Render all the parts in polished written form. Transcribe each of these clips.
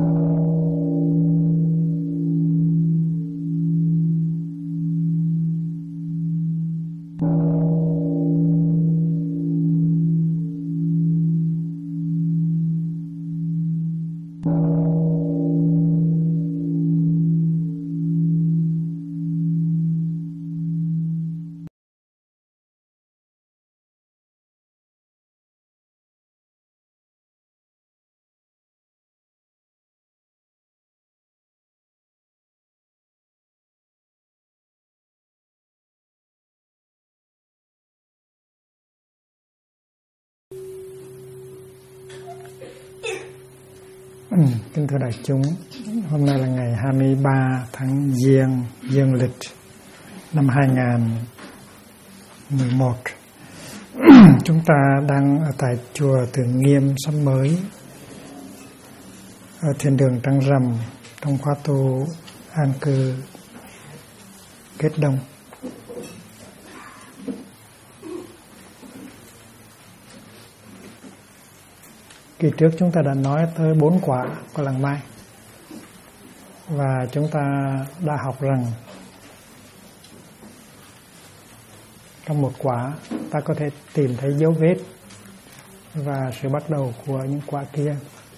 Kính thưa đại chúng, hôm nay là ngày 23 tháng Giêng dương lịch năm 2011. Chúng ta đang ở tại chùa Từ Nghiêm Sắm Mới ở thiên đường Trăng Rằm trong khóa tu an cư Kết Đông. Kỳ trước chúng ta đã nói tới 4 quả của làng mai, và chúng ta đã học rằng trong một quả ta có thể tìm thấy dấu vết và sự bắt đầu của những quả kia.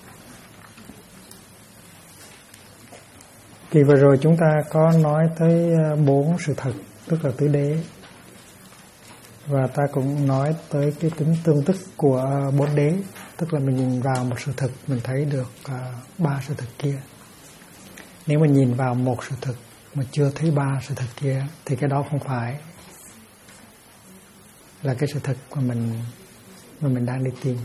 Kỳ vừa rồi chúng ta có nói tới 4 sự thật, tức là tứ đế, và ta cũng nói tới cái tính tương tức của 4 đế, tức là mình nhìn vào một sự thực mình thấy được 3 sự thực kia. Nếu mình nhìn vào một sự thực mà chưa thấy 3 sự thực kia thì cái đó không phải là cái sự thực mà mình đang đi tìm.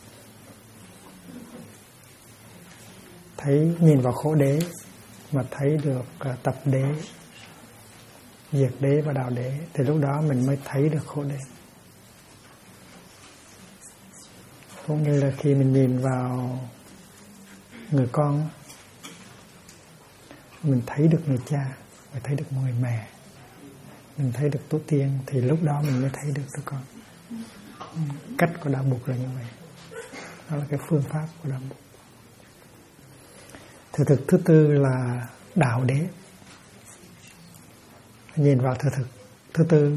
Thấy nhìn vào khổ đế mà thấy được tập đế, diệt đế và đạo đế thì lúc đó mình mới thấy được khổ đế. Cũng như là khi mình nhìn vào người con, mình thấy được người cha, mình thấy được người mẹ, mình thấy được tổ tiên, thì lúc đó mình mới thấy được đứa con. Cách của Đạo Bụt là như vậy. Đó là cái phương pháp của Đạo Bụt. Sự thực thứ tư là đạo đế. Nhìn vào sự thực thứ tư,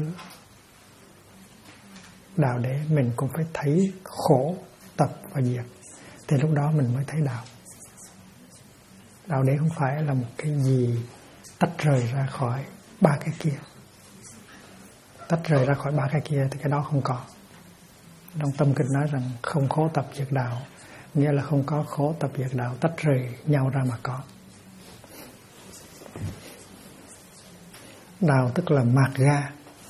đạo đế, mình cũng phải thấy khổ, tập và diệt, thì lúc đó mình mới thấy đạo. Đạo đế không phải là một cái gì tách rời ra khỏi 3 cái kia. Tách rời ra khỏi 3 cái kia thì cái đó không có. Trong tâm kinh nói rằng không khổ tập diệt đạo, nghĩa là không có khổ tập diệt đạo tách rời nhau ra mà có. Đạo tức là mạt ga.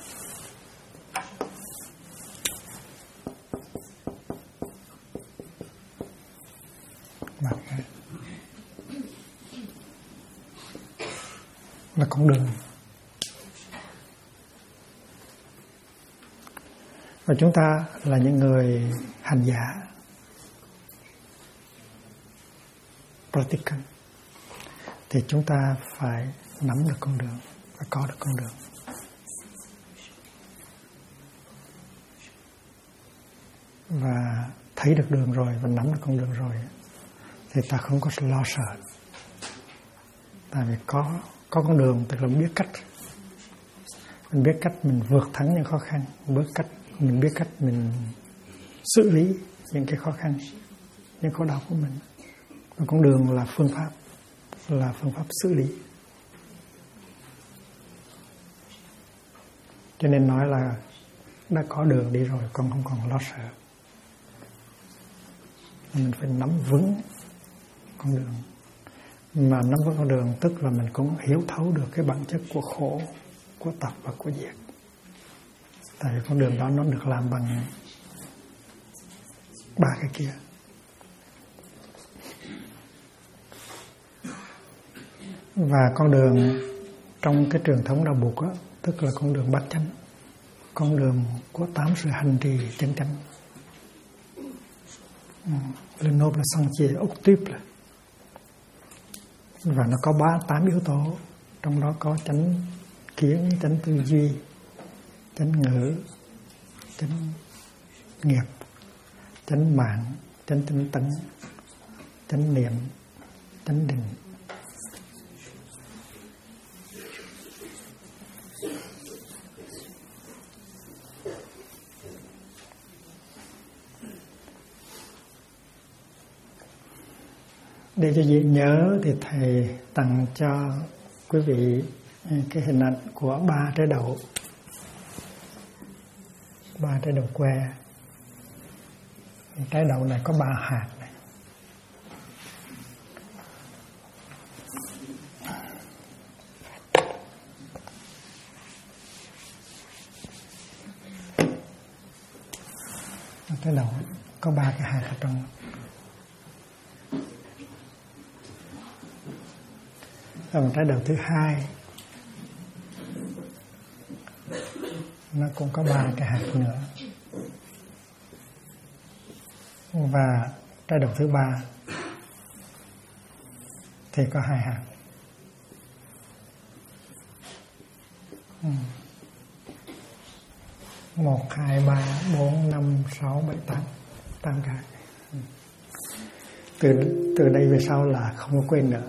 Mạt ga là con đường. Và chúng ta là những người hành giả, practicant, thì chúng ta phải nắm được con đường, phải có được con đường. Và thấy được đường rồi và nắm được con đường rồi thì ta không có lo sợ. Tại vì có con đường, tức là biết cách. Mình biết cách mình vượt thắng những khó khăn, mình biết cách mình xử lý những cái khó khăn, những khổ đau của mình. Và con đường là phương pháp xử lý. Cho nên nói là đã có đường đi rồi, con không còn lo sợ. Mình phải nắm vững con đường. Mà nắm vững con đường tức là mình cũng hiểu thấu được cái bản chất của khổ, của tập và của diệt. Tại vì con đường đó nó được làm bằng 3 cái kia. Và con đường trong cái truyền thống Đạo Bụt đó, tức là con đường bát chánh, con đường của 8 sự hành trì chân chánh. Le noble sentier octuple. Và nó có 8 yếu tố, trong đó có chánh kiến, chánh tư duy, chánh ngữ, chánh nghiệp, chánh mạng, chánh tinh tấn, chánh niệm chánh định. Để cho dễ nhớ thì thầy tặng cho quý vị cái hình ảnh của 3 trái đậu. 3 trái đậu que. Trái đậu này có 3 hạt này. Trái đậu có 3 cái hạt ở trong. Còn trái đậu thứ hai nó cũng có 3 cái hạt nữa. Và trái đậu thứ 3 thì có 2 hạt. Một, hai, ba, 4, 5, 6, 7, 8 cái. Từ đây về sau là không có quên nữa.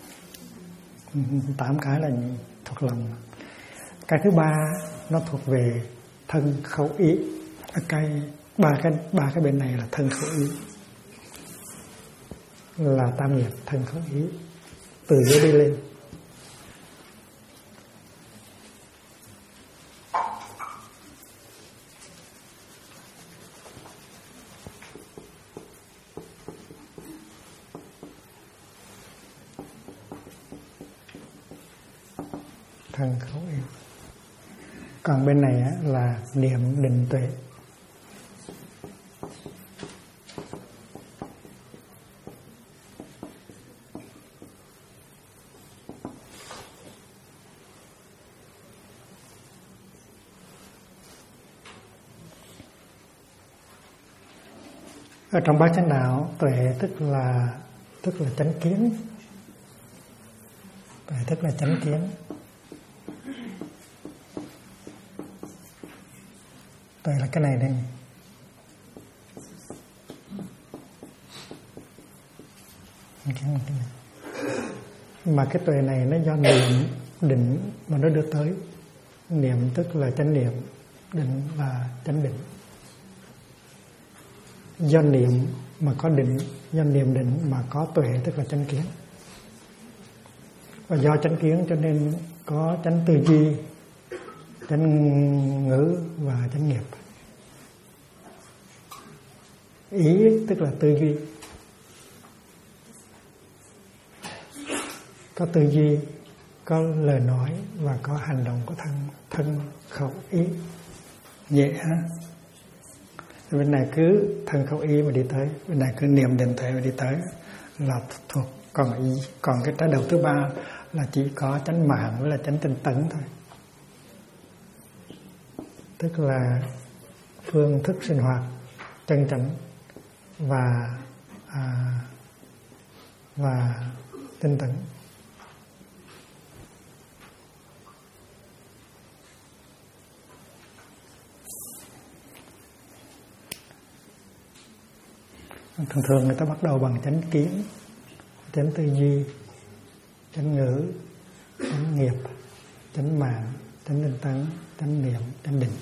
8 cái là thuộc lòng. Cái thứ 3 nó thuộc về thân khẩu ý. Ba cái bên này là thân khẩu ý, là tam nghiệp thân khẩu ý, từ dưới đi lên. Thân khẩu ý. Còn bên này là niệm định tuệ. Ở trong bát chánh đạo, tuệ tức là chánh kiến. Tuệ tức là chánh kiến. Tuệ là cái này đây. Mà cái tuệ này nó do niệm định mà nó đưa tới. Niệm tức là chánh niệm, định là chánh định. Do niệm mà có định, do niệm định mà có tuệ tức là chánh kiến. Và do chánh kiến cho nên có chánh tư duy, chánh ngữ và chánh nghiệp. Ý tức là tư duy. Có tư duy, có lời nói và có hành động của thân khẩu ý. Dễ hả? Bên này cứ thân khẩu ý mà đi tới, bên này cứ niệm định tuệ mà đi tới là thuộc. Còn cái trái đầu thứ 3 là chỉ có chánh mạng với là chánh tinh tấn thôi. Tức là phương thức sinh hoạt chân chánh và tinh tấn. Thường thường người ta bắt đầu bằng chánh kiến, chánh tư duy, chánh ngữ, chánh nghiệp, chánh mạng, chánh tinh tấn, chánh niệm, chánh định.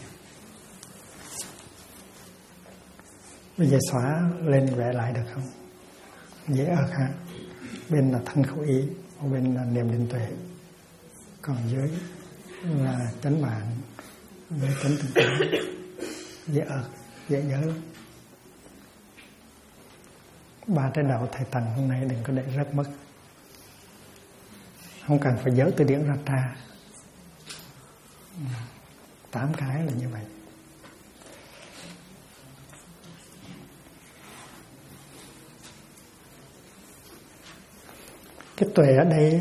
Bây giờ xóa lên vẽ lại được không? Dễ ợt hả? Bên là thân khẩu ý, bên là niệm định tuệ, còn dưới là chánh mạng với chánh tinh tấn. Dễ ợt, dễ nhớ lắm. 3 trái đậu thầy tặng hôm nay đừng có để rớt mất. Không cần phải nhớ từ điển ra. 8 cái là như vậy. Cái tuệ ở đây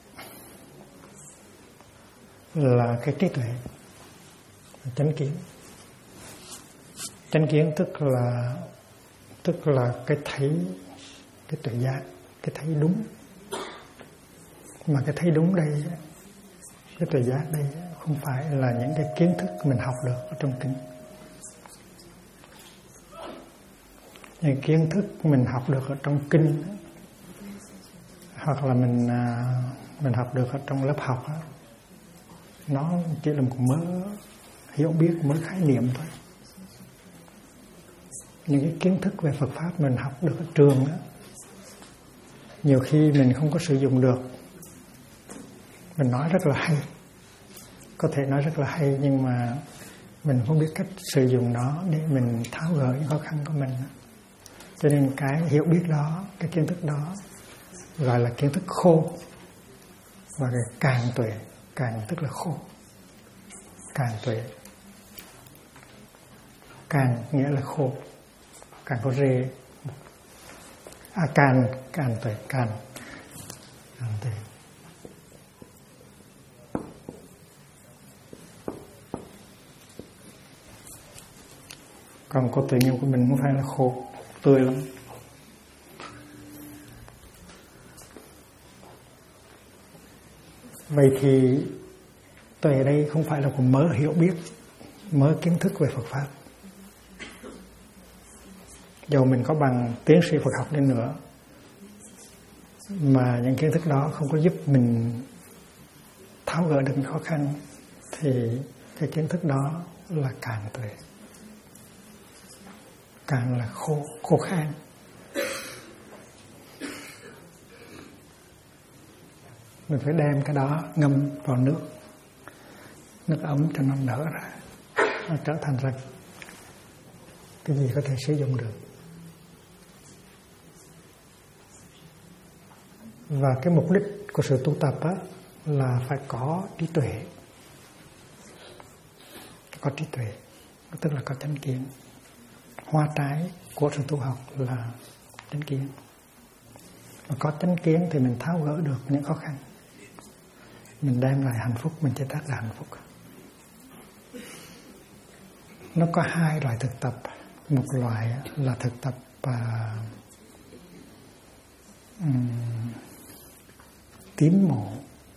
là cái trí tuệ, chánh kiến. Chánh kiến tức là cái thấy, cái tuệ giác, cái thấy đúng. Mà cái thấy đúng đây, cái tuệ giác đây không phải là những cái kiến thức mình học được ở trong kinh. Những kiến thức mình học được ở trong kinh hoặc là mình học được ở trong lớp học đó, nó chỉ là một mớ hiểu biết, mớ khái niệm thôi. Những cái kiến thức về Phật pháp mình học được ở trường đó, nhiều khi mình không có sử dụng được. Mình nói rất là hay, có thể nói rất là hay, nhưng mà mình không biết cách sử dụng nó để mình tháo gỡ những khó khăn của mình. Cho nên cái hiểu biết đó, cái kiến thức đó gọi là kiến thức khô. Và cái càng tuệ, càng tức là khô. Càng tuệ, càng nghĩa là khô, càng có rê. Càng tuệ, càng tuệ. Còn có tự nhiên của mình không phải là khô, tươi lắm. Vậy thì tuệ ở đây không phải là một mớ hiểu biết, mớ kiến thức về Phật pháp. Dầu mình có bằng tiến sĩ Phật học đi nữa, mà những kiến thức đó không có giúp mình tháo gỡ được những khó khăn, thì cái kiến thức đó là càng tuệ, càng là khô khan. Mình phải đem cái đó ngâm vào nước ấm cho nó nở ra, nó trở thành ra cái gì có thể sử dụng được. Và cái mục đích của sự tu tập á, là phải có trí tuệ. Có trí tuệ tức là có chánh kiến. Hoa trái của sự tu học là chánh kiến. Và có chánh kiến thì mình tháo gỡ được những khó khăn, mình đem lại hạnh phúc, mình chế tác ra hạnh phúc. Nó có hai loại thực tập. Một loại là thực tập tín mộ.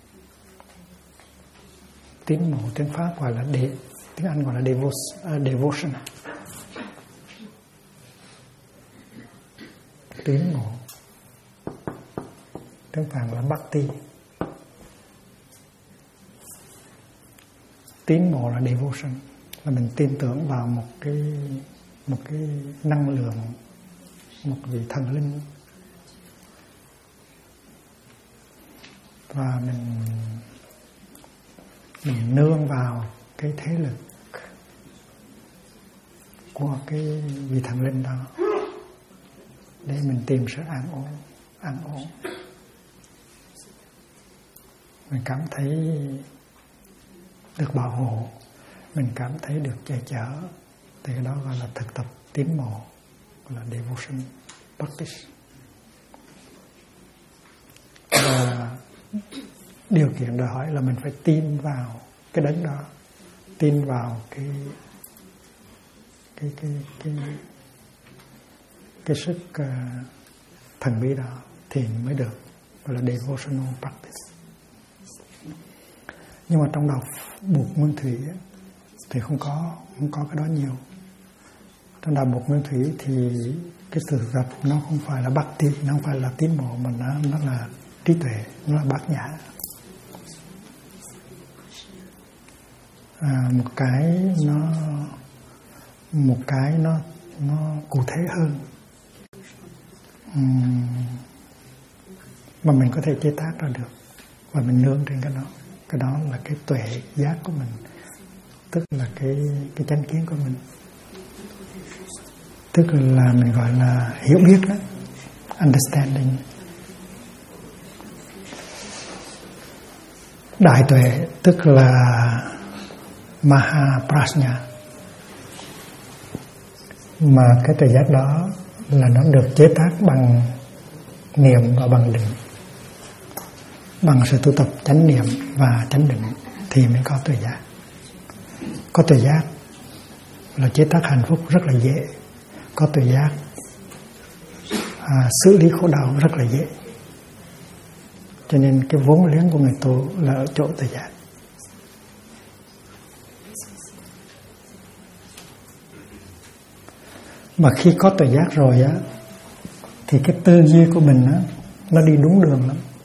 Tín mộ tiếng Pháp gọi là tiếng Anh gọi là devotion. Tín mộ, tiếng Phạn là bhakti. Tín mộ là devotion, là mình tin tưởng vào một cái năng lượng, một vị thần linh, và mình nương vào cái thế lực của cái vị thần linh đó để mình tìm sự an ổn. Mình cảm thấy được bảo hộ, mình cảm thấy được che chở, thì cái đó gọi là thực tập tín mộ, gọi là devotion practice. Và điều kiện đòi hỏi là mình phải tin vào cái đấng đó, tin vào cái sức thần bí đó thì mới được, gọi là devotional practice. Nhưng mà trong đạo Buộc Nguyên Thủy thì không có cái đó nhiều. Trong đạo Buộc Nguyên Thủy thì cái sự gặp nó không phải là bhakti, nó không phải là tín mộ, mà nó là trí tuệ, nó là bát nhã. Một cái nó cụ thể hơn, mà mình có thể chế tác ra được, và mình nương trên cái đó là cái tuệ giác của mình, tức là cái chánh kiến của mình, tức là mình gọi là hiểu biết đó, understanding. Đại tuệ tức là Mahaprajna, mà cái tuệ giác đó là nó được chế tác bằng niệm và bằng định, bằng sự tu tập chánh niệm và chánh định thì mới có tuệ giác. Có tuệ giác là chế tác hạnh phúc rất là dễ, có tuệ giác xử lý khổ đau rất là dễ. Cho nên cái vốn liếng của người tu là ở chỗ tuệ giác. Mà khi có tuệ giác rồi á, thì cái tư duy của mình á, nó đi đúng đường lắm.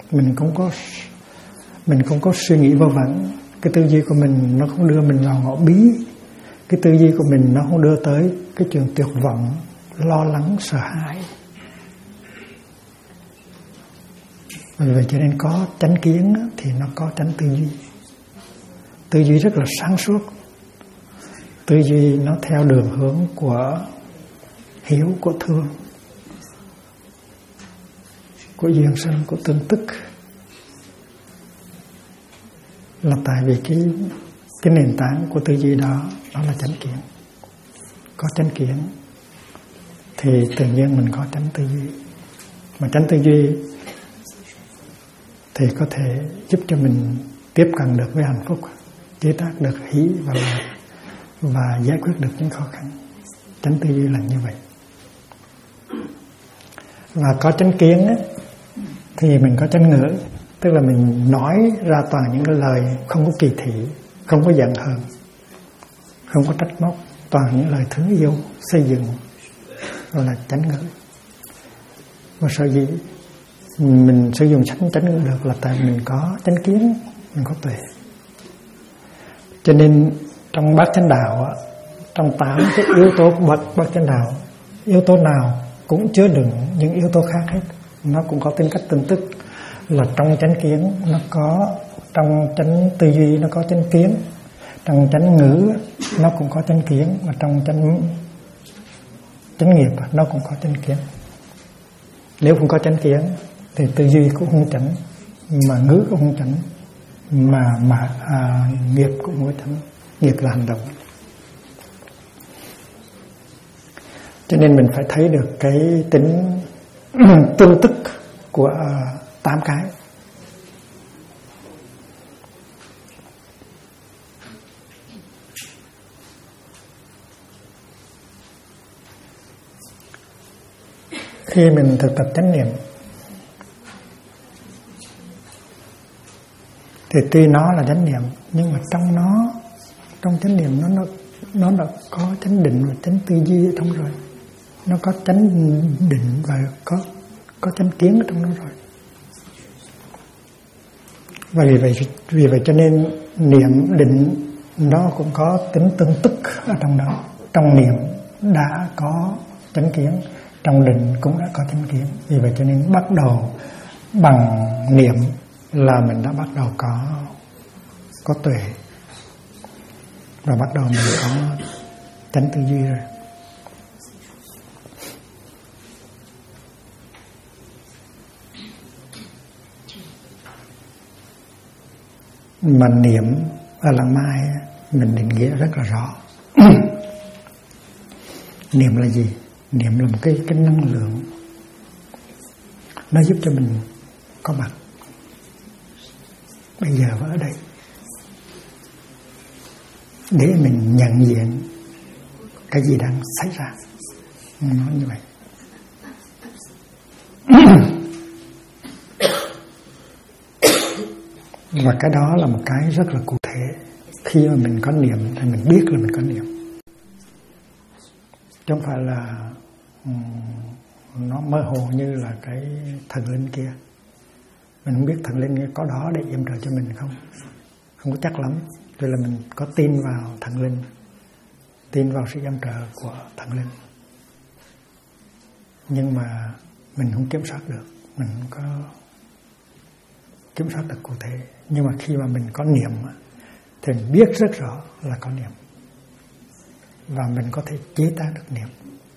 mình không có suy nghĩ vô vẩn. Cái tư duy của mình nó không đưa mình vào ngõ bí. Cái tư duy của mình nó không đưa tới cái chuyện tuyệt vọng, lo lắng, sợ hãi. Vì vậy cho nên có chánh kiến thì nó có chánh tư duy. Tư duy rất là sáng suốt. Tư duy nó theo đường hướng của hiểu, của thương, của duyên sinh, của tương tức. Là tại vì cái nền tảng của tư duy đó là chánh kiến. Có chánh kiến thì tự nhiên mình có chánh tư duy. Mà chánh tư duy thì có thể giúp cho mình tiếp cận được với hạnh phúc, chế tác được hỷ và lạc, và giải quyết được những khó khăn. Chánh tư duy là như vậy. Và có chánh kiến ấy, thì mình có chánh ngữ. Tức là mình nói ra toàn những cái lời không có kỳ thị, không có giận hờn, không có trách móc, toàn những lời thương yêu, xây dựng, gọi là chánh ngữ. Và sở dĩ mình sử dụng chánh ngữ được là tại mình có chánh kiến, mình có tuệ. Cho nên trong bát chánh đạo, trong 8 cái yếu tố của bát chánh đạo, yếu tố nào cũng chứa đựng những yếu tố khác hết. Nó cũng có tính cách tương tức. Là trong chánh kiến nó có, trong chánh tư duy nó có chánh kiến, trong chánh ngữ nó cũng có chánh kiến, và trong chánh nghiệp nó cũng có chánh kiến. Nếu không có chánh kiến thì tư duy cũng không chánh, mà ngữ cũng không chánh, mà nghiệp cũng không chánh. Nghiệp là hành động. Cho nên mình phải thấy được cái tính tương tức của 8 cái. Khi mình thực tập chánh niệm thì tuy nó là chánh niệm, nhưng mà trong chánh niệm nó đã có chánh định và chánh tư duy ở trong rồi. Nó có chánh định và có chánh kiến ở trong đó rồi. Và vì vậy cho nên niệm định nó cũng có tính tương tức ở trong đó. Trong niệm đã có chánh kiến, trong định cũng đã có chánh kiến. Vì vậy cho nên bắt đầu bằng niệm là mình đã bắt đầu có tuệ, và bắt đầu mình có chánh tư duy rồi. Mà niệm ở Lăng Mai mình định nghĩa rất là rõ. Niệm là gì? Niệm là một cái năng lượng, nó giúp cho mình có mặt bây giờ và ở đây, để mình nhận diện cái gì đang xảy ra. Nói như vậy. Và cái đó là một cái rất là cụ thể. Khi mà mình có niệm thì mình biết là mình có niệm, chứ không phải là nó mơ hồ như là cái thần linh kia. Mình không biết thần linh có đó để yểm trợ cho mình không có chắc lắm. Rồi là mình có tin vào thần linh, tin vào sự yểm trợ của thần linh, nhưng mà mình không kiểm soát được, mình không có kiểm soát được cụ thể. Nhưng mà khi mà mình có niệm thì mình biết rất rõ là có niệm, và mình có thể chế tác được niệm.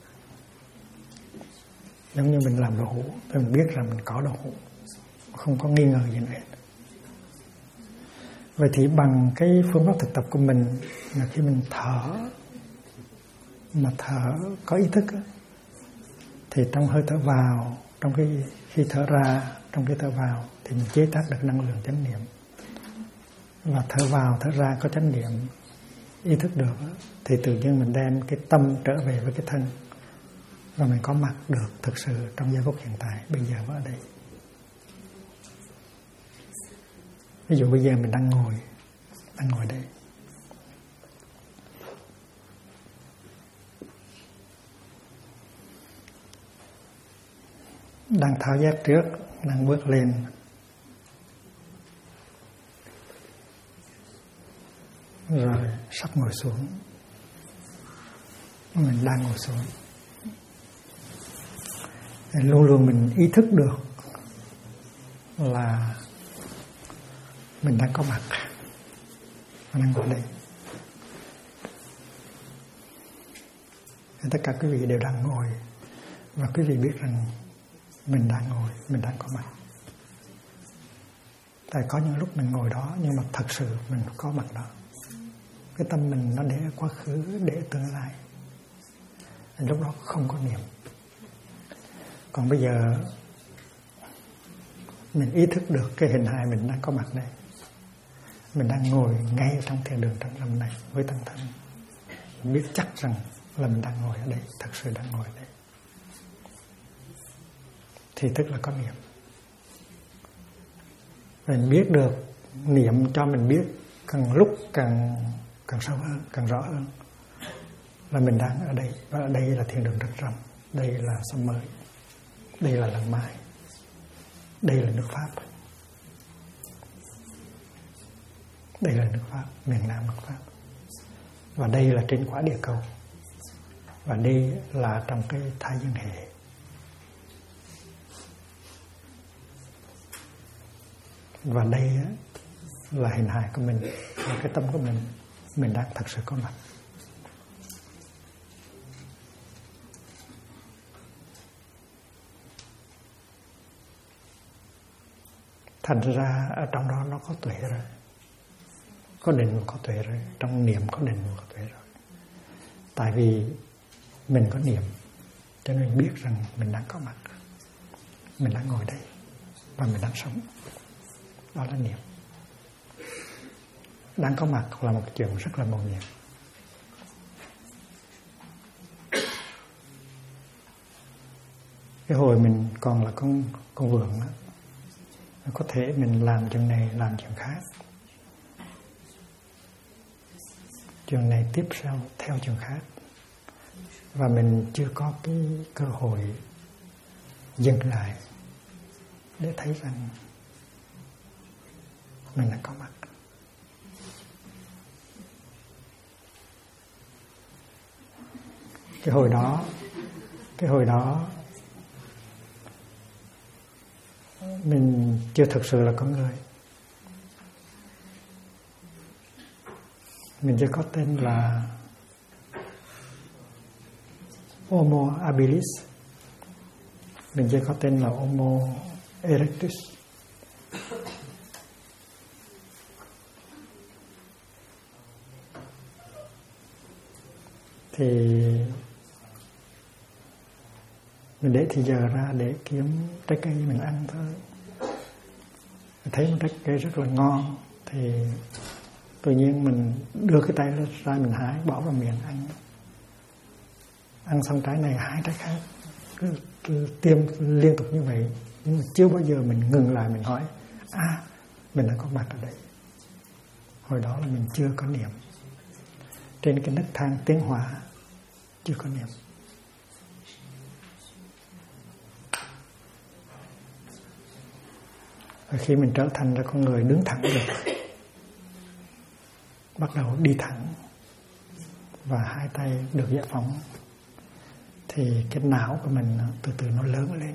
Giống như mình làm đồ hũ thì mình biết rằng mình có đồ hũ, không có nghi ngờ gì nữa. Vậy thì bằng cái phương pháp thực tập của mình là khi mình thở, mà thở có ý thức thì trong hơi thở vào, trong khi thở ra, trong cái thở vào thì mình chế tác được năng lượng chánh niệm. Và thở vào thở ra có chánh niệm, ý thức được thì tự nhiên mình đem cái tâm trở về với cái thân, và mình có mặt được thực sự trong giây phút hiện tại, bây giờ và ở đây. Ví dụ bây giờ mình đang ngồi đây, đang tháo dép trước, đang bước lên sắp ngồi xuống, mình đang ngồi xuống. Luôn luôn mình ý thức được là mình đang có mặt, mình đang ngồi đây. Tất cả quý vị đều đang ngồi, và quý vị biết rằng mình đang ngồi, mình đang có mặt. Tại có những lúc mình ngồi đó, nhưng mà thật sự mình có mặt đó. Cái tâm mình nó để quá khứ, để tương lai. Lúc đó không có niệm. Còn bây giờ mình ý thức được cái hình hài mình đang có mặt đây. Mình đang ngồi ngay trong thiền đường Trấn Lâm này với tăng thân. Mình biết chắc rằng là mình đang ngồi ở đây, thật sự đang ngồi ở đây. Thì tức là có niệm. Mình biết được, niệm cho mình biết càng lúc càng sâu hơn, càng rõ hơn là mình đang ở đây. Và ở đây là thiền đường Trấn Lâm, đây là sông mới, đây là Lăng Mai, đây là nước Pháp, đây là nước Pháp, miền Nam nước Pháp, và đây là trên quả địa cầu, và đây là trong cái thái dương hệ. Và đây là hình hài của mình, là cái tâm của mình đang thật sự có mặt. Thành ra ở trong đó nó có tuệ rồi, có định và có tuệ rồi, trong niệm có định và có tuệ rồi. Tại vì mình có niệm, cho nên mình biết rằng mình đang có mặt, mình đang ngồi đây và mình đang sống. Đó là niệm. Đang có mặt là một chuyện rất là mầu nhiệm. Cái hồi mình còn là con vượn đó, có thể mình làm chuyện này, làm chuyện khác, chuyện này tiếp theo chuyện khác, và mình chưa có cái cơ hội dừng lại để thấy rằng mình đang có mặt. Cái hồi đó mình chưa thực sự là con người. Mình chưa có tên là Homo habilis. Mình chưa có tên là Homo erectus. Thì mình để thì giờ ra để kiếm trái cây mình ăn thôi. Thấy một trái cây rất là ngon thì tự nhiên mình đưa cái tay ra mình hái, bỏ vào miệng ăn. Ăn xong trái này hái trái khác, cứ tiêm liên tục như vậy. Nhưng mà chưa bao giờ mình ngừng lại mình hỏi mình đã có mặt ở đây. Hồi đó là mình chưa có niệm. Trên cái nấc thang tiến hóa chưa có niệm. Và khi mình trở thành ra con người đứng thẳng được, bắt đầu đi thẳng và hai tay được giải phóng, thì cái não của mình từ từ nó lớn lên.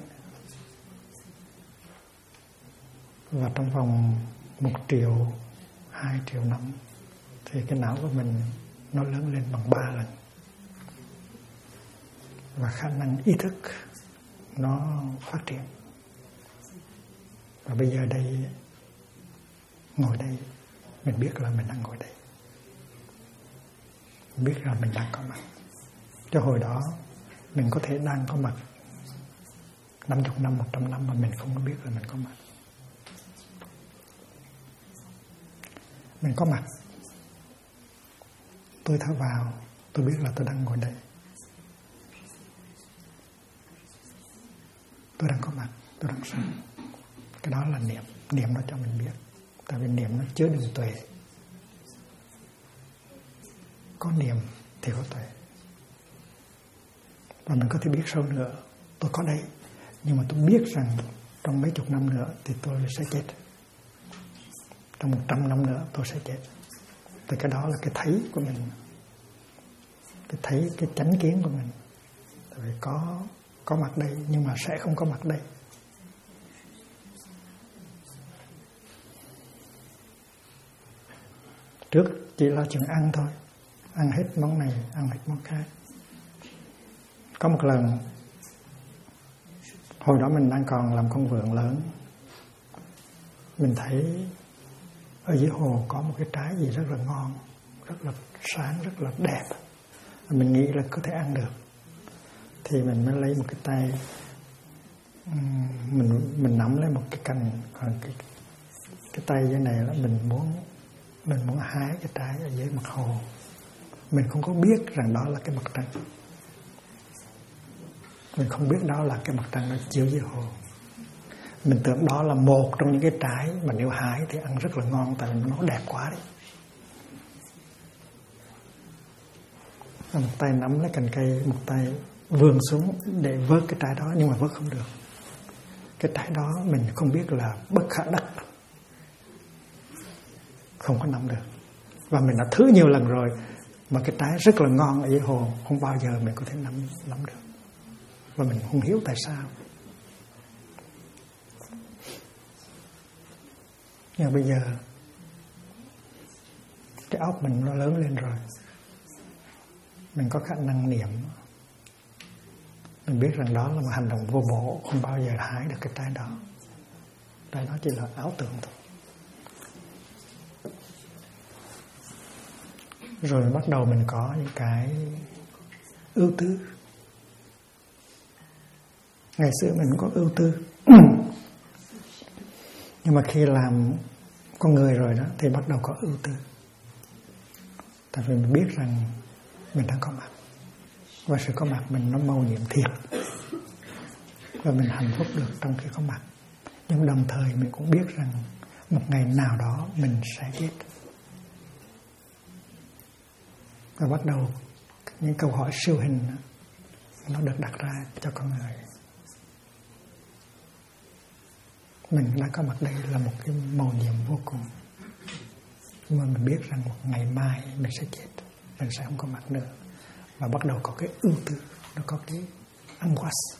Và trong vòng 1 triệu, 2 triệu năm thì cái não của mình nó lớn lên bằng 3 lần. Và khả năng ý thức nó phát triển. Và bây giờ đây, ngồi đây, mình biết là mình đang ngồi đây. Mình biết là mình đang có mặt. Cho hồi đó, mình có thể đang có mặt 50 năm, 100 năm mà mình không có biết là mình có mặt. Mình có mặt. Tôi thở vào, tôi biết là tôi đang ngồi đây. Tôi đang có mặt, tôi đang sống. Cái đó là niệm. Niệm nó cho mình biết. Tại vì niệm nó chứa đựng tuệ. Có niệm thì có tuệ. Và mình có thể biết sâu nữa, tôi có đây, nhưng mà tôi biết rằng trong mấy chục năm nữa thì tôi sẽ chết. Trong 100 năm nữa tôi sẽ chết. Thì cái đó là cái thấy của mình, cái thấy, cái chánh kiến của mình. Tại vì có mặt đây nhưng mà sẽ không có mặt đây. Trước chỉ lo chừng ăn thôi, ăn hết món này, ăn hết món khác. Có một lần, hồi đó mình đang còn làm con vượn lớn, mình thấy ở dưới hồ có một cái trái gì rất là ngon, rất là sáng, rất là đẹp. Mình nghĩ là có thể ăn được. Thì mình mới lấy một cái tay, mình nắm lấy một cái cành, còn cái tay dưới này là mình muốn hái cái trái ở dưới mặt hồ. Mình không có biết rằng đó là cái mặt trăng. Mình không biết đó là cái mặt trăng nó chiếu dưới hồ. Mình tưởng đó là một trong những cái trái mà nếu hái thì ăn rất là ngon, tại vì nó đẹp quá đấy. Một tay nắm lấy cành cây, một tay vươn xuống để vớt cái trái đó, nhưng mà vớt không được. Cái trái đó mình không biết là bất khả đắc, không có nắm được. Và mình đã thử nhiều lần rồi, mà cái trái rất là ngon ở dưới hồ, không bao giờ mình có thể nắm được. Và mình không hiểu tại sao. Nhưng bây giờ cái óc mình nó lớn lên rồi, mình có khả năng niệm, mình biết rằng đó là một hành động vô bổ, không bao giờ hái được cái trái đó. Trái đó chỉ là ảo tưởng thôi. Rồi bắt đầu mình có những cái ưu tư. Ngày xưa mình cũng có ưu tư. Nhưng mà khi làm con người rồi đó thì bắt đầu có ưu tư. Tại vì mình biết rằng mình đang có mặt, và sự có mặt mình nó mầu nhiệm thiệt, và mình hạnh phúc được trong khi có mặt. Nhưng đồng thời mình cũng biết rằng một ngày nào đó mình sẽ chết. Và bắt đầu những câu hỏi siêu hình nó được đặt ra cho con người. Mình đã có mặt đây là một cái mầu nhiệm vô cùng. Nhưng mà mình biết rằng một ngày mai mình sẽ chết, mình sẽ không có mặt nữa. Và bắt đầu có cái ưu tư, nó có cái angoisse.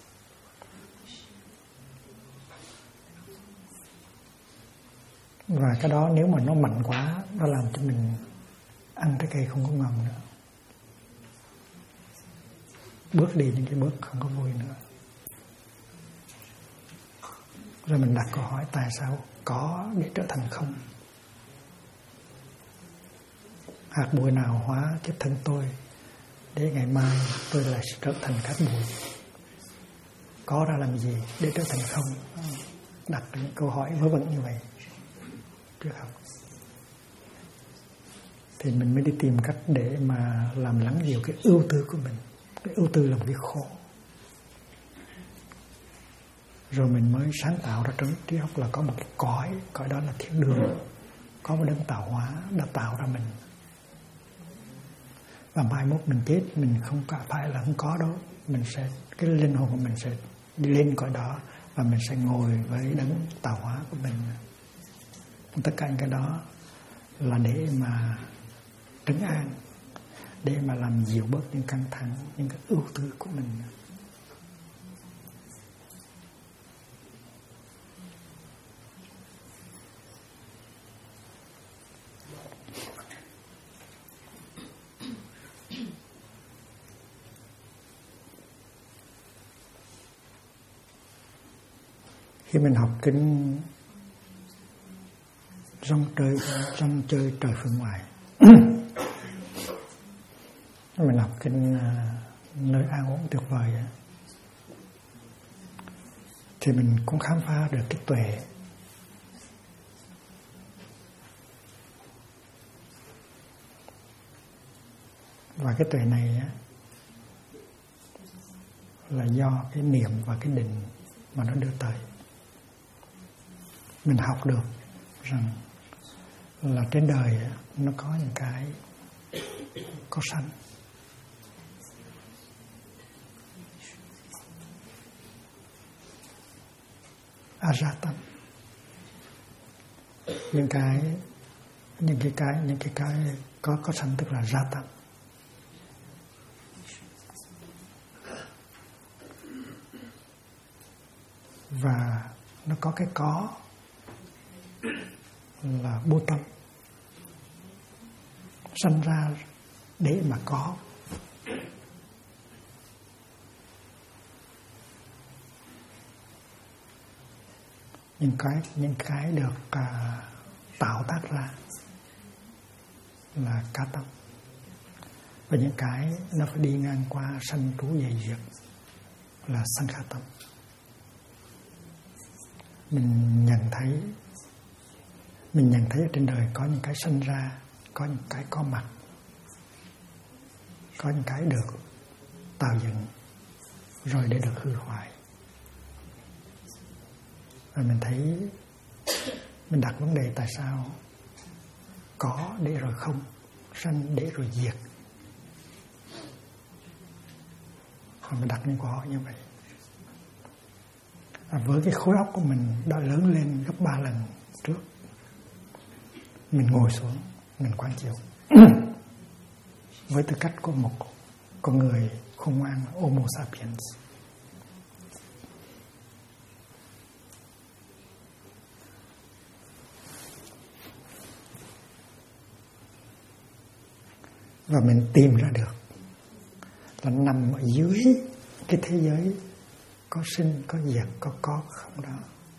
Và cái đó nếu mà nó mạnh quá, nó làm cho mình ăn trái cây không có ngon nữa. Bước đi những cái bước không có vui nữa. Rồi mình đặt câu hỏi tại sao có để trở thành không? Hạt bụi nào hóa chất thân tôi để ngày mai tôi lại trở thành hạt bụi? Có ra làm gì để trở thành không? Đặt những câu hỏi vớ vẩn như vậy trước học. Thì mình mới đi tìm cách để mà làm lắng dịu cái ưu tư của mình. Cái ưu tư là một cái khổ. Rồi mình mới sáng tạo ra trong trí óc là có một cái cõi đó là thiên đường. Có một đấng tạo hóa đã tạo ra mình. Và mai mốt mình chết, mình không phải là không có đâu. Mình sẽ, cái linh hồn của mình sẽ đi lên cõi đó, và mình sẽ ngồi với đấng tạo hóa của mình. Tất cả những cái đó là để mà trấn an, để mà làm dịu bớt những căng thẳng, những cái ưu tư của mình. Khi mình học kinh rong chơi trời phương ngoại, mình học kinh nơi an ổn tuyệt vời, thì mình cũng khám phá được cái tuệ. Và cái tuệ này là do cái niệm và cái định mà nó đưa tới. Mình học được rằng là trên đời nó có những cái có sẵn. Ajatan. Những cái những cái có sanh tức là ra tâm. Và nó có cái có là vô tâm, sanh ra để mà có. Những cái được tạo tác ra là cá tâm, và những cái nó phải đi ngang qua sanh trú về diệt là sanh khả tâm. Mình nhận thấy ở trên đời có những cái sanh ra, có những cái có mặt, có những cái được tạo dựng rồi để được hư hoại. Và mình thấy mình đặt vấn đề tại sao có để rồi không, sanh để rồi diệt. Và mình đặt những câu hỏi như vậy. Và với cái khối óc của mình đã lớn lên gấp 3 lần trước, mình ngồi xuống, mình quán chiếu với tư cách của một con người khôn ngoan, Homo sapiens. Và mình tìm ra được là nằm ở dưới cái thế giới có sinh, có diệt, có không đó,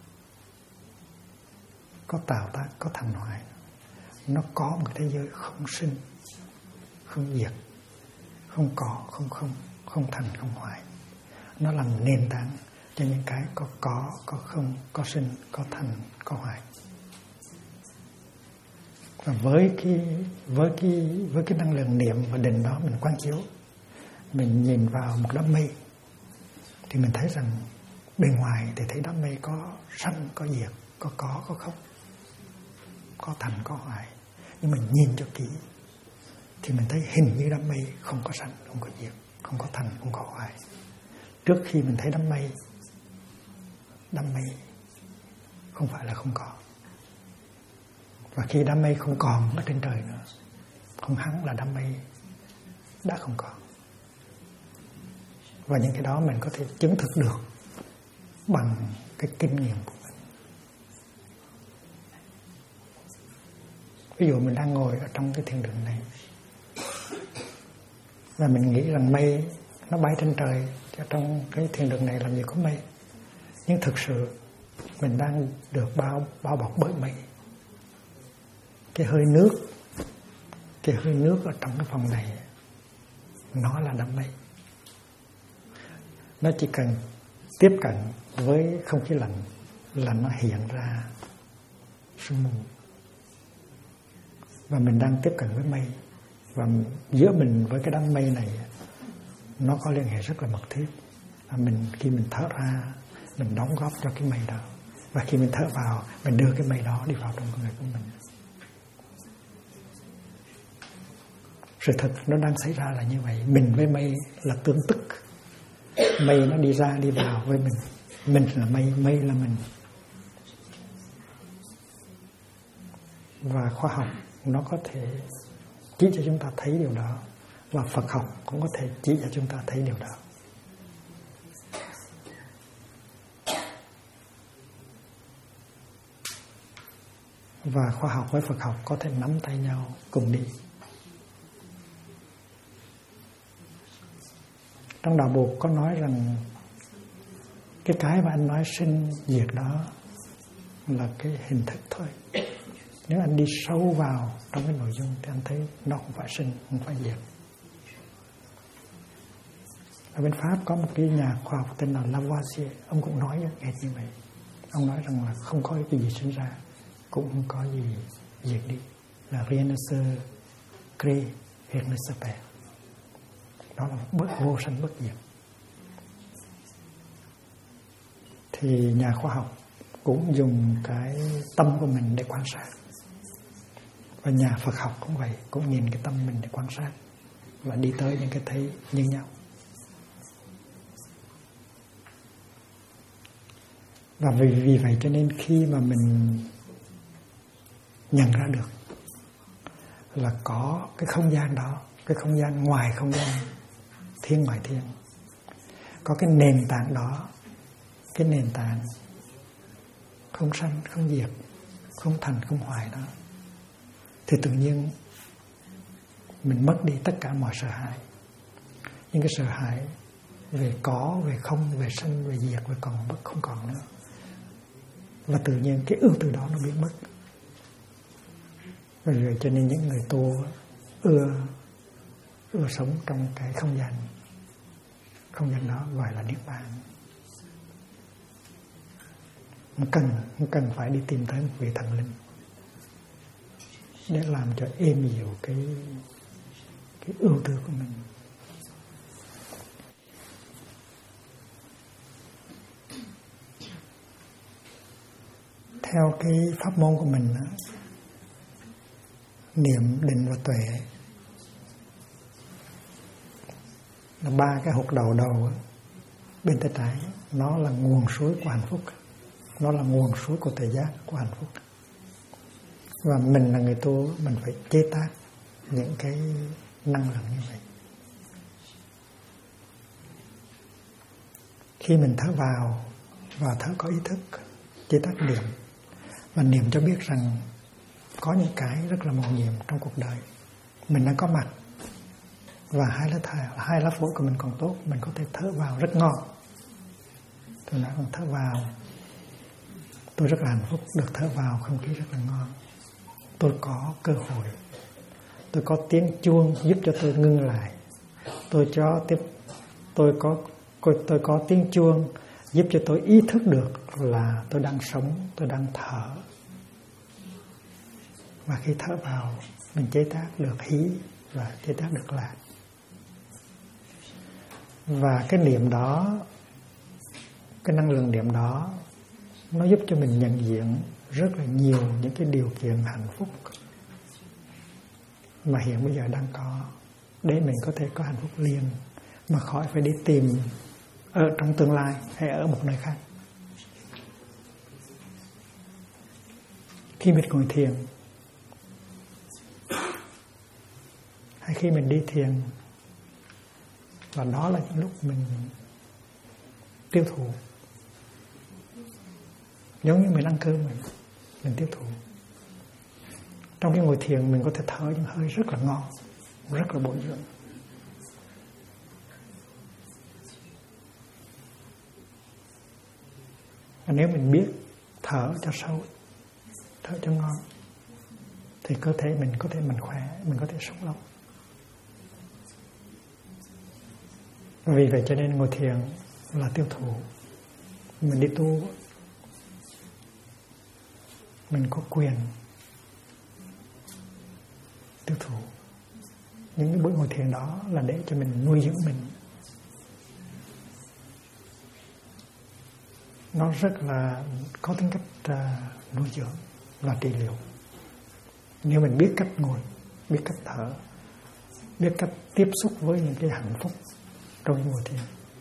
có tạo tác, có thành hoại. Nó có một thế giới không sinh, không diệt, không có, không thành, không hoại. Nó làm nền tảng cho những cái có không, có sinh, có thành, có hoại. Và với cái năng lượng niệm và định đó mình quán chiếu, mình nhìn vào một đám mây thì mình thấy rằng bên ngoài thì thấy đám mây có sanh, có diệt, có không, có thành, có hoại. Nhưng mình nhìn cho kỹ thì mình thấy hình như đám mây không có sanh, không có diệt, không có thành, không có hoại. Trước khi mình thấy đám mây không phải là không có. Và khi đám mây không còn ở trên trời nữa, không hẳn là đám mây đã không còn. Và những cái đó mình có thể chứng thực được bằng cái kinh nghiệm của mình. Ví dụ mình đang ngồi ở trong cái thiền đường này và mình nghĩ rằng mây nó bay trên trời, chứ trong cái thiền đường này làm gì có mây. Nhưng thực sự mình đang được bao bọc bởi mây. Cái hơi nước ở trong cái phòng này nó là đám mây. Nó chỉ cần tiếp cận với không khí lạnh là nó hiện ra sương mù. Và mình đang tiếp cận với mây. Và giữa mình với cái đám mây này nó có liên hệ rất là mật thiết. Và khi mình thở ra, mình đóng góp cho cái mây đó. Và khi mình thở vào, mình đưa cái mây đó đi vào trong con người của mình. Sự thật nó đang xảy ra là như vậy. Mình với mây là tương tức. Mây nó đi ra đi vào với mình. Mình là mây, mây là mình. Và khoa học nó có thể chỉ cho chúng ta thấy điều đó. Và Phật học cũng có thể chỉ cho chúng ta thấy điều đó. Và khoa học với Phật học có thể nắm tay nhau cùng đi. Trong Đạo Buộc có nói rằng cái mà anh nói sinh diệt đó là cái hình thức thôi. Nếu anh đi sâu vào trong cái nội dung thì anh thấy nó không phải sinh, không phải diệt. Ở bên Pháp có một cái nhà khoa học tên là Lavoisier, ông cũng nói như vậy. Ông nói rằng là không có cái gì sinh ra, cũng không có gì diệt đi, là rien ne se crée, rien ne se perd. Đó là vô sanh bất diệt. Thì nhà khoa học cũng dùng cái tâm của mình để quan sát. Và nhà Phật học cũng vậy, cũng nhìn cái tâm mình để quan sát và đi tới những cái thấy như nhau. Và vì vậy cho nên khi mà mình nhận ra được là có cái không gian đó, cái không gian ngoài không gian thiên ngoài thiên, có cái nền tảng đó, cái nền tảng không sanh không diệt, không thành không hoại đó, thì tự nhiên mình mất đi tất cả mọi sợ hãi. Những cái sợ hãi về có, về không, về sanh, về diệt, về còn mất không còn nữa. Và tự nhiên cái ưu tư đó nó biến mất. Vì vậy cho nên những người tu ưa sống trong cái không gian đó gọi là niết bàn. Không cần phải đi tìm tới một vị thần linh để làm cho êm dịu cái ưu tư của mình. Theo cái pháp môn của mình, niệm, định và tuệ là ba cái hột đầu bên tay trái, nó là nguồn suối của hạnh phúc, nó là nguồn suối của tuệ giác, của hạnh phúc. Và mình là người tu, mình phải chế tác những cái năng lượng như vậy. Khi mình thở vào và thở có ý thức, chế tác niệm, và niệm cho biết rằng có những cái rất là mầu nhiệm trong cuộc đời mình đang có mặt, và hai lá phổi của mình còn tốt, mình có thể thở vào rất ngon. Tôi nói còn thở vào, tôi rất là hạnh phúc được thở vào không khí rất là ngon. Tôi có cơ hội, tôi có tiếng chuông giúp cho tôi ngưng lại. Tôi có tiếng chuông giúp cho tôi ý thức được là tôi đang sống, tôi đang thở. Và khi thở vào, mình chế tác được hí và chế tác được lạc. Và cái niệm đó, cái năng lượng niệm đó, nó giúp cho mình nhận diện rất là nhiều những cái điều kiện hạnh phúc mà hiện bây giờ đang có, để mình có thể có hạnh phúc liền, mà khỏi phải đi tìm ở trong tương lai hay ở một nơi khác. Khi mình ngồi thiền hay khi mình đi thiền, và đó là những lúc mình tiêu thụ, giống như mình ăn cơm mình tiêu thụ. Trong cái ngồi thiền mình có thể thở những hơi rất là ngon, rất là bổ dưỡng. Và nếu mình biết thở cho sâu, thở cho ngon, thì cơ thể mình có thể mình khỏe, mình có thể sống lâu. Vì vậy cho nên ngồi thiền là tiêu thụ. Mình đi tu, mình có quyền tiêu thụ. Những cái buổi ngồi thiền đó là để cho mình nuôi dưỡng mình. Nó rất là có tính cách nuôi dưỡng và trị liệu. Nếu mình biết cách ngồi, biết cách thở, biết cách tiếp xúc với những cái hạnh phúc trong ngồi thiền.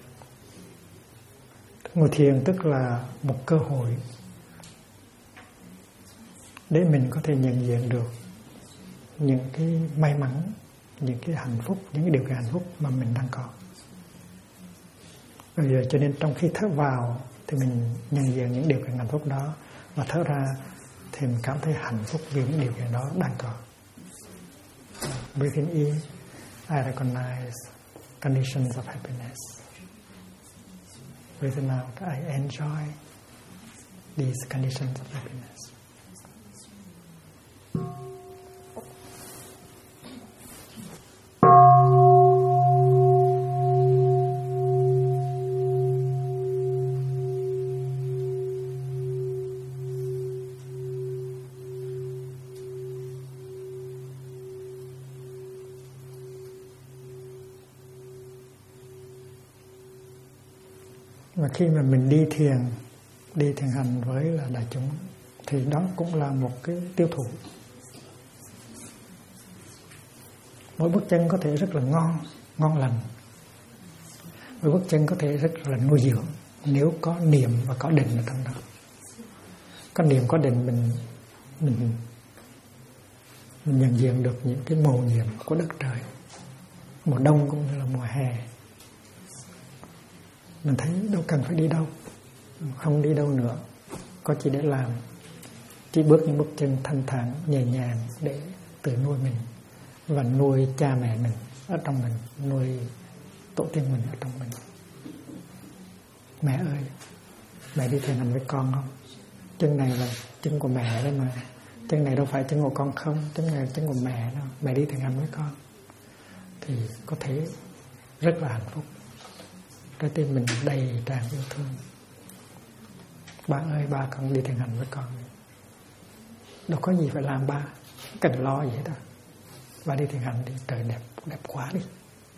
Ngồi thiền tức là một cơ hội để mình có thể nhận diện được những cái may mắn, những cái hạnh phúc, những cái điều kiện hạnh phúc mà mình đang có. Bây giờ cho nên trong khi thở vào thì mình nhận diện những điều kiện hạnh phúc đó, và thở ra thì mình cảm thấy hạnh phúc vì những điều kiện đó đang có. Breathing in, I recognize conditions of happiness. Breathing out, I enjoy these conditions of happiness. Và khi mà mình đi thiền hành với là đại chúng, thì đó cũng là một cái tiêu thụ. Mỗi bước chân có thể rất là ngon lành. Mỗi bước chân có thể rất là nuôi dưỡng nếu có niệm và có định ở trong đó. Có niệm có định mình mình nhận diện được những cái mầu nhiệm của đất trời, mùa đông cũng như là mùa hè. Mình thấy đâu cần phải đi đâu, không đi đâu nữa, có chỉ để làm, chỉ bước những bước chân thanh thản nhẹ nhàng để tự nuôi mình và nuôi cha mẹ mình ở trong mình, nuôi tổ tiên mình ở trong mình. Mẹ ơi, mẹ đi thiền hành với con không? Chân này là chân của mẹ đấy mà, chân này đâu phải chân của con không, chân này là chân của mẹ đâu. Mẹ đi thiền hành với con thì có thể rất là hạnh phúc, trái tim mình đầy tràn yêu thương. Ba ơi, ba con đi thiền hành với con, đâu có gì phải làm ba, cần lo gì hết đâu. Ba đi thiền hành đi, trời đẹp, đẹp quá đi.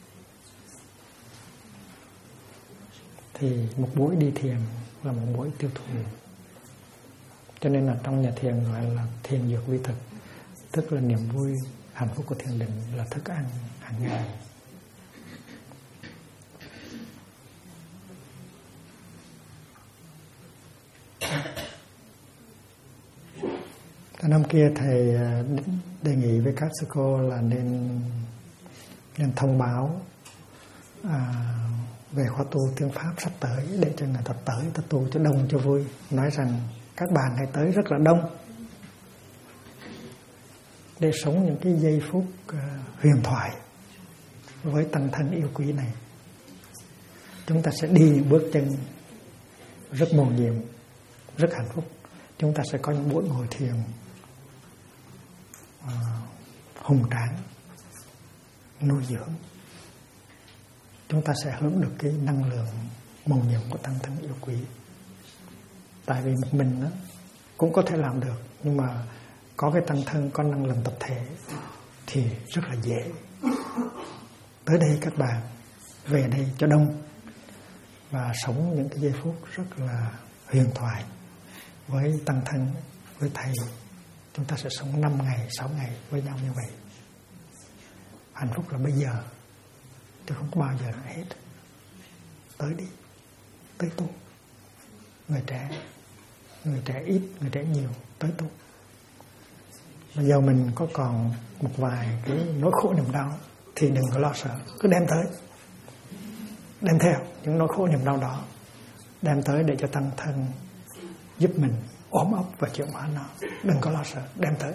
Thì một buổi đi thiền là một buổi tiêu thụ. Cho nên là trong nhà thiền gọi là thiền dược vi thực, tức là niềm vui, hạnh phúc của thiền định là thức ăn hàng ngày. Năm kia thầy đề nghị với các sư cô là nên thông báo về khóa tu tiếng Pháp sắp tới để cho người ta tới, ta tu cho đông cho vui. Nói rằng các bạn hãy tới rất là đông để sống những cái giây phút huyền thoại với tăng thân yêu quý này. Chúng ta sẽ đi những bước chân rất mầu nhiệm, rất hạnh phúc. Chúng ta sẽ có những buổi ngồi thiền hùng tráng, nuôi dưỡng. Chúng ta sẽ hưởng được cái năng lượng mầu nhiệm của tăng thân yêu quý. Tại vì một mình đó, cũng có thể làm được, nhưng mà có cái tăng thân, có năng lượng tập thể thì rất là dễ. Tới đây các bạn, về đây cho đông và sống những cái giây phút rất là huyền thoại với tăng thân, với thầy. Chúng ta sẽ sống 5 ngày, 6 ngày với nhau như vậy. Hạnh phúc là bây giờ, chứ không có bao giờ nữa hết. Tới đi, tới tu. Người trẻ ít, người trẻ nhiều, tới tu. Bây giờ mình có còn một vài cái nỗi khổ niềm đau thì đừng có lo sợ, cứ đem tới, đem theo những nỗi khổ niềm đau đó, đem tới để cho tăng thân giúp mình ôm ấp và chuyển hóa nó. Đừng có lo sợ, đem tới.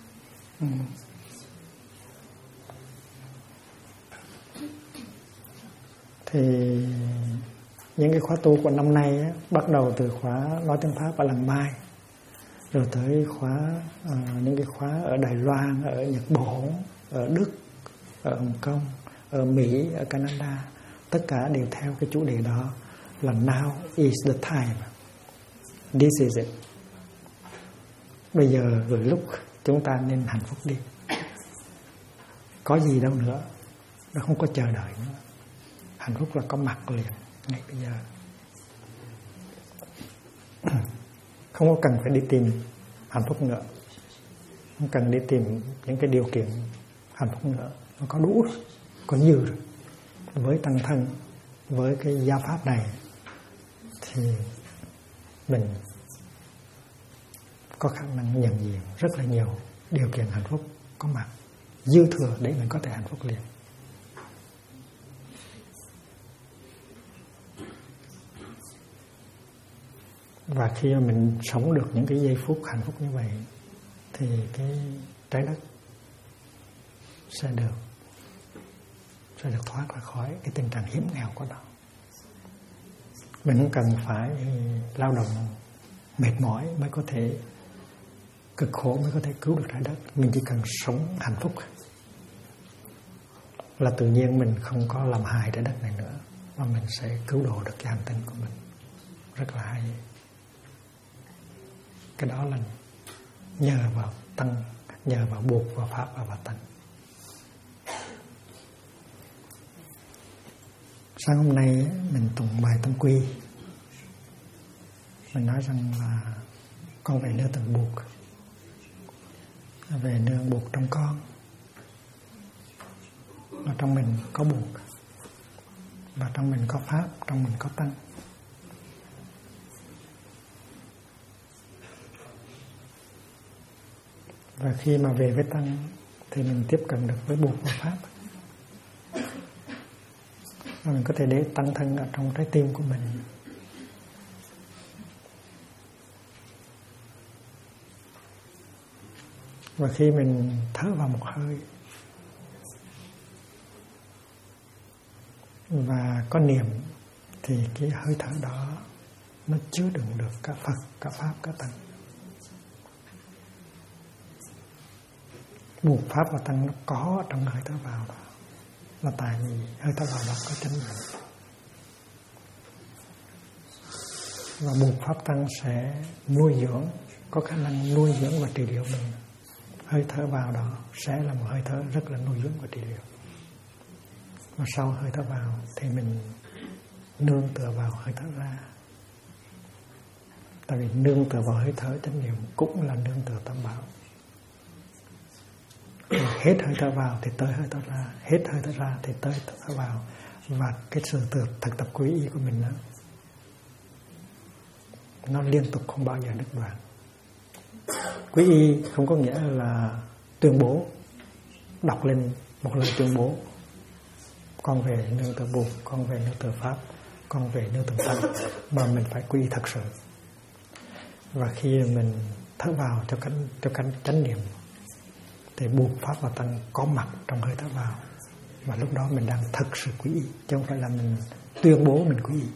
Thì những cái khóa tu của năm nay á, bắt đầu từ khóa nói tiếng Pháp ở làng Mai, rồi tới khóa những cái khóa ở Đài Loan, ở Nhật Bản, ở Đức, ở Hồng Kông, ở Mỹ, ở Canada, tất cả đều theo cái chủ đề đó là now is the time, this is it. Bây giờ rồi lúc chúng ta nên hạnh phúc đi, có gì đâu nữa, nó không có chờ đợi nữa. Hạnh phúc là có mặt liền ngay bây giờ, không có cần phải đi tìm hạnh phúc nữa, không cần đi tìm những cái điều kiện hạnh phúc nữa, nó có đủ rồi, có nhiều rồi. Với tăng thân, với cái giáo pháp này thì mình có khả năng nhận diện rất là nhiều điều kiện hạnh phúc có mặt dư thừa để mình có thể hạnh phúc liền. Và khi mà mình sống được những cái giây phút hạnh phúc như vậy thì cái trái đất sẽ được thoát ra khỏi cái tình trạng hiểm nghèo của nó. Mình không cần phải lao động mệt mỏi mới có thể, cực khổ mới có thể cứu được trái đất. Mình chỉ cần sống hạnh phúc là tự nhiên mình không có làm hại trái đất này nữa, và mình sẽ cứu độ được cái hành tinh của mình. Rất là hay. Cái đó là nhờ vào tăng, nhờ vào buộc, vào pháp và vào tăng. Sáng hôm nay mình tụng bài Tâm Quy. Mình nói rằng là con về nơi từng buộc, về nương buộc trong con. Và trong mình có buộc, và trong mình có pháp, trong mình có tăng. Và khi mà về với tăng thì mình tiếp cận được với buộc và pháp. Và mình có thể để tăng thân ở trong trái tim của mình. Và khi mình thở vào một hơi và có niệm thì cái hơi thở đó nó chứa đựng được cả Phật, cả Pháp, cả Tăng. Buộc Pháp và Tăng nó có trong hơi thở vào đó, là tại vì hơi thở vào đó có chánh niệm. Và buộc Pháp Tăng sẽ nuôi dưỡng, có khả năng nuôi dưỡng và trị liệu mình. Hơi thở vào đó sẽ là một hơi thở rất là nuôi dưỡng và trị liệu. Và sau hơi thở vào thì mình nương tựa vào hơi thở ra. Tại vì nương tựa vào hơi thở chánh niệm cũng là nương tựa tam bảo. Hết hơi thở vào thì tới hơi thở ra, hết hơi thở ra thì tới thở vào. Và cái sự thực tập quy y của mình đó, nó liên tục không bao giờ đứt đoạn. Quy y không có nghĩa là tuyên bố, đọc lên một lời tuyên bố: con về nương tựa buộc, con về nương tựa Pháp, con về nương tựa Tăng, mà mình phải quy y thật sự. Và khi mình thở vào cho cánh chánh niệm thì buộc Pháp và Tăng có mặt trong hơi thở vào, và lúc đó mình đang thật sự quy y, chứ không phải là mình tuyên bố mình quy y.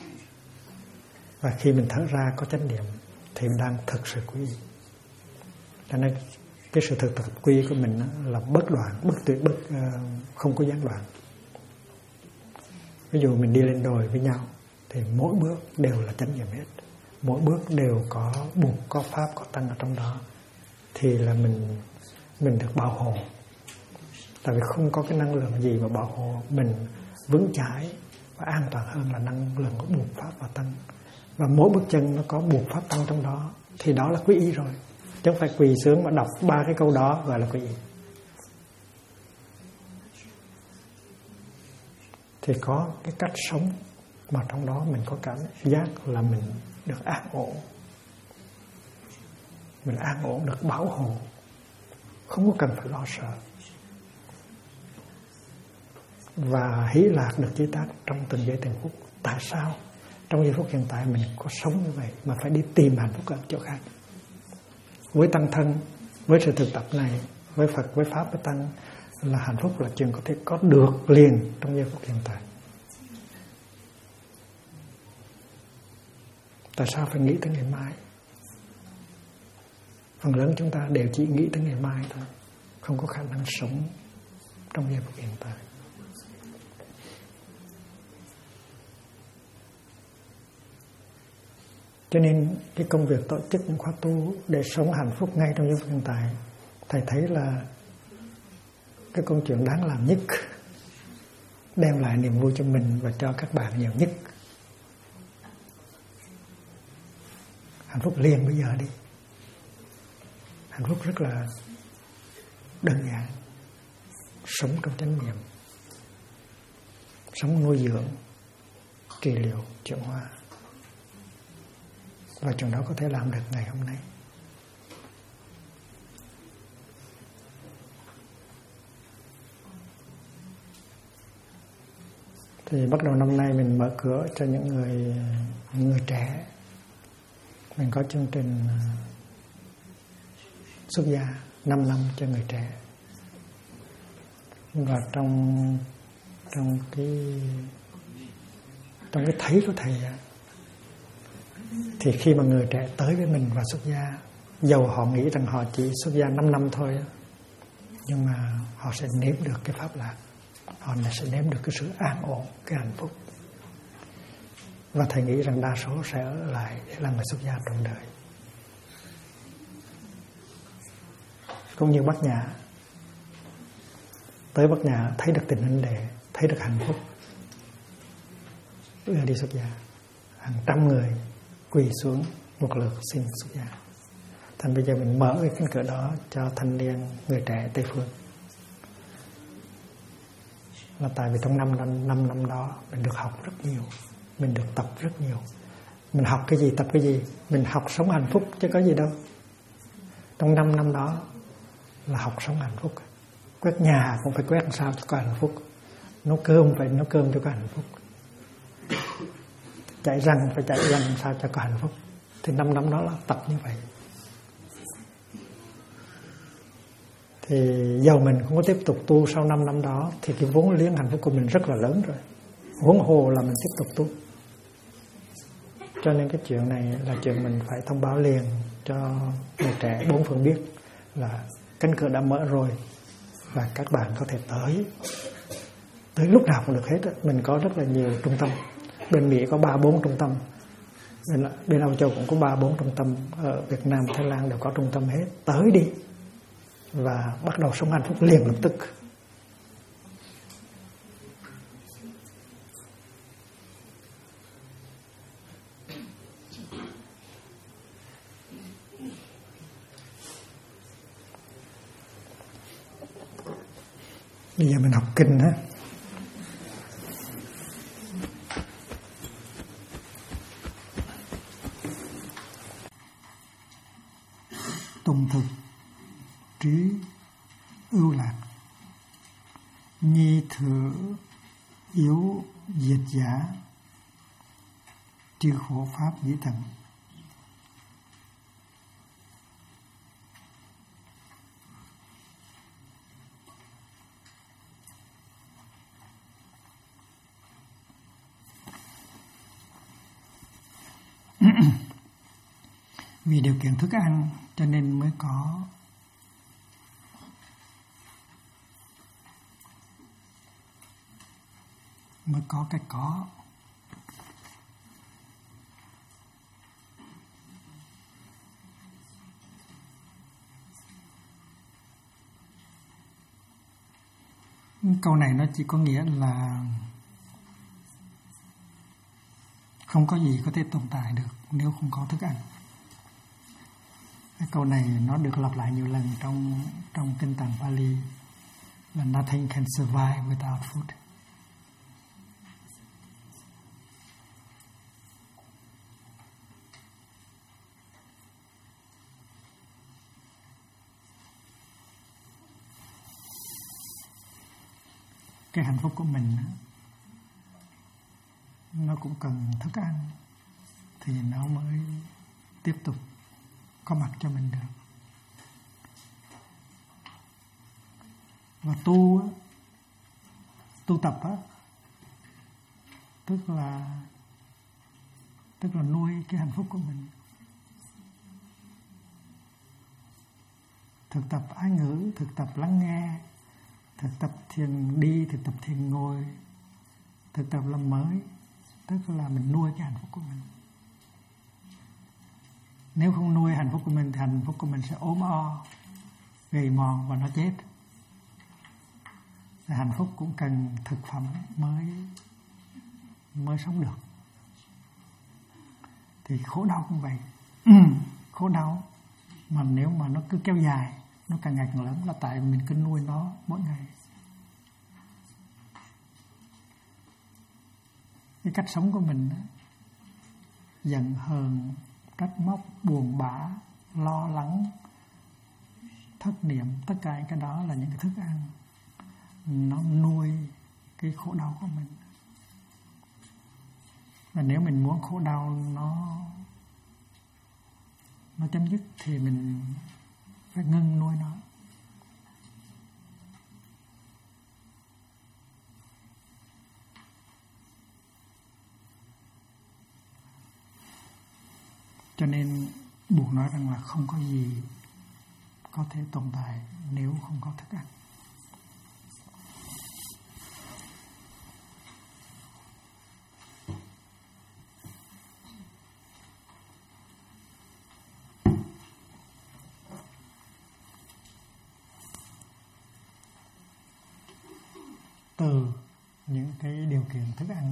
Và khi mình thở ra có chánh niệm thì mình đang thật sự quy y. Cho nên cái sự thực tập quy y của mình là bất đoạn, bất tuyệt, không có gián đoạn. Ví dụ mình đi lên đồi với nhau thì mỗi bước đều là chánh niệm hết, mỗi bước đều có buộc, có Pháp, có Tăng ở trong đó, thì là mình được bảo hộ. Tại vì không có cái năng lượng gì mà bảo hộ mình vững chãi và an toàn hơn là năng lượng của buộc, Pháp và Tăng. Và mỗi bước chân nó có buộc, Pháp, Tăng trong đó, thì đó là quy y rồi. Chứ không phải quỳ xuống mà đọc 3 cái câu đó gọi là quy y. Thì có cái cách sống mà trong đó mình có cảm giác là mình được an ổn. Mình an ổn, được bảo hộ, không có cần phải lo sợ. Và hỷ lạc được chế tác trong từng giây từng phút. Tại sao trong giây phút hiện tại mình có sống như vậy mà phải đi tìm hạnh phúc ở chỗ khác? Với tăng thân, với sự thực tập này, với Phật, với Pháp, với Tăng, là hạnh phúc là chuyện có thể có được liền trong giây phút hiện tại. Tại sao phải nghĩ tới ngày mai? Phần lớn chúng ta đều chỉ nghĩ tới ngày mai thôi, không có khả năng sống trong giây phút hiện tại. Cho nên cái công việc tổ chức những khóa tu để sống hạnh phúc ngay trong giây phút hiện tại, thầy thấy là cái công chuyện đáng làm nhất, đem lại niềm vui cho mình và cho các bạn nhiều nhất. Hạnh phúc liền bây giờ đi. Hạnh phúc rất là đơn giản. Sống trong chánh niệm, sống nuôi dưỡng, trị liệu, chuyển hóa. Và chuyện đó có thể làm được ngày hôm nay. Thì bắt đầu năm nay mình mở cửa cho những người trẻ. Mình có chương trình xuất gia 5 năm cho người trẻ. Và trong cái thấy của thầy, thì khi mà người trẻ tới với mình và xuất gia, dầu họ nghĩ rằng họ chỉ xuất gia 5 năm thôi, nhưng mà họ sẽ nếm được cái pháp lạc, họ sẽ nếm được cái sự an ổn, cái hạnh phúc. Và thầy nghĩ rằng đa số sẽ ở lại để làm người xuất gia trọn đời. Cũng như Bát Nhã, tới Bát Nhã thấy được tình huynh đệ, thấy được hạnh phúc, đưa đi xuất gia. Hàng trăm người quỳ xuống một lượt xin xuất gia. Thành bây giờ mình mở cái cánh cửa đó cho thanh niên, người trẻ Tây Phương. Là tại vì trong 5 năm đó mình được học rất nhiều, mình được tập rất nhiều. Mình học cái gì, tập cái gì? Mình học sống hạnh phúc chứ có gì đâu. Trong 5 năm đó là học sống hạnh phúc. Quét nhà cũng phải quét làm sao cho có hạnh phúc. Nấu cơm phải nấu cơm cho có hạnh phúc. Chạy răng phải chạy răng làm sao cho có hạnh phúc. Thì 5 năm đó là tập như vậy. Thì dầu mình không có tiếp tục tu sau 5 năm đó thì cái vốn liếng hạnh phúc của mình rất là lớn rồi. Huống hồ là mình tiếp tục tu. Cho nên cái chuyện này là chuyện mình phải thông báo liền cho người trẻ 4 phương biết là cánh cửa đã mở rồi và các bạn có thể tới lúc nào cũng được hết. Mình có rất là nhiều trung tâm. Bên Mỹ có 3-4 trung tâm. Bên Âu Châu cũng có 3-4 trung tâm. Ở Việt Nam, Thái Lan đều có trung tâm hết. Tới đi và bắt đầu sống hạnh phúc liền lập tức. Bây giờ mình học kinh ha. Tùng thực trí ưu lạc, nhi thừa yếu diệt giả, trừ khổ pháp dĩ tận. Vì điều kiện thức ăn cho nên mới có cái có. Câu này nó chỉ có nghĩa là không có gì có thể tồn tại được nếu không có thức ăn. Cái câu này nó được lặp lại nhiều lần trong kinh tạng Pali là nothing can survive without food. Cái hạnh phúc của mình nó cũng cần thức ăn thì nó mới tiếp tục có mặt cho mình được. Và tu tập á, tức là nuôi cái hạnh phúc của mình. Thực tập ái ngữ, thực tập lắng nghe, thực tập thiền đi, thực tập thiền ngồi, thực tập làm mới, tức là mình nuôi cái hạnh phúc của mình. Nếu không nuôi hạnh phúc của mình thì hạnh phúc của mình sẽ ốm o, gầy mòn và nó chết. Thì hạnh phúc cũng cần thực phẩm mới sống được. Thì khổ đau cũng vậy. Khổ đau mà nếu mà nó cứ kéo dài, nó càng ngày càng lớn là tại mình cứ nuôi nó mỗi ngày. Cái cách sống của mình giận hờn, trách móc, buồn bã, lo lắng, thất niệm, tất cả những cái đó là những cái thức ăn nó nuôi cái khổ đau của mình. Và nếu mình muốn khổ đau nó chấm dứt thì mình phải ngưng nuôi nó. Cho nên Buddha nói rằng là không có gì có thể tồn tại nếu không có thức ăn. Từ những cái điều kiện thức ăn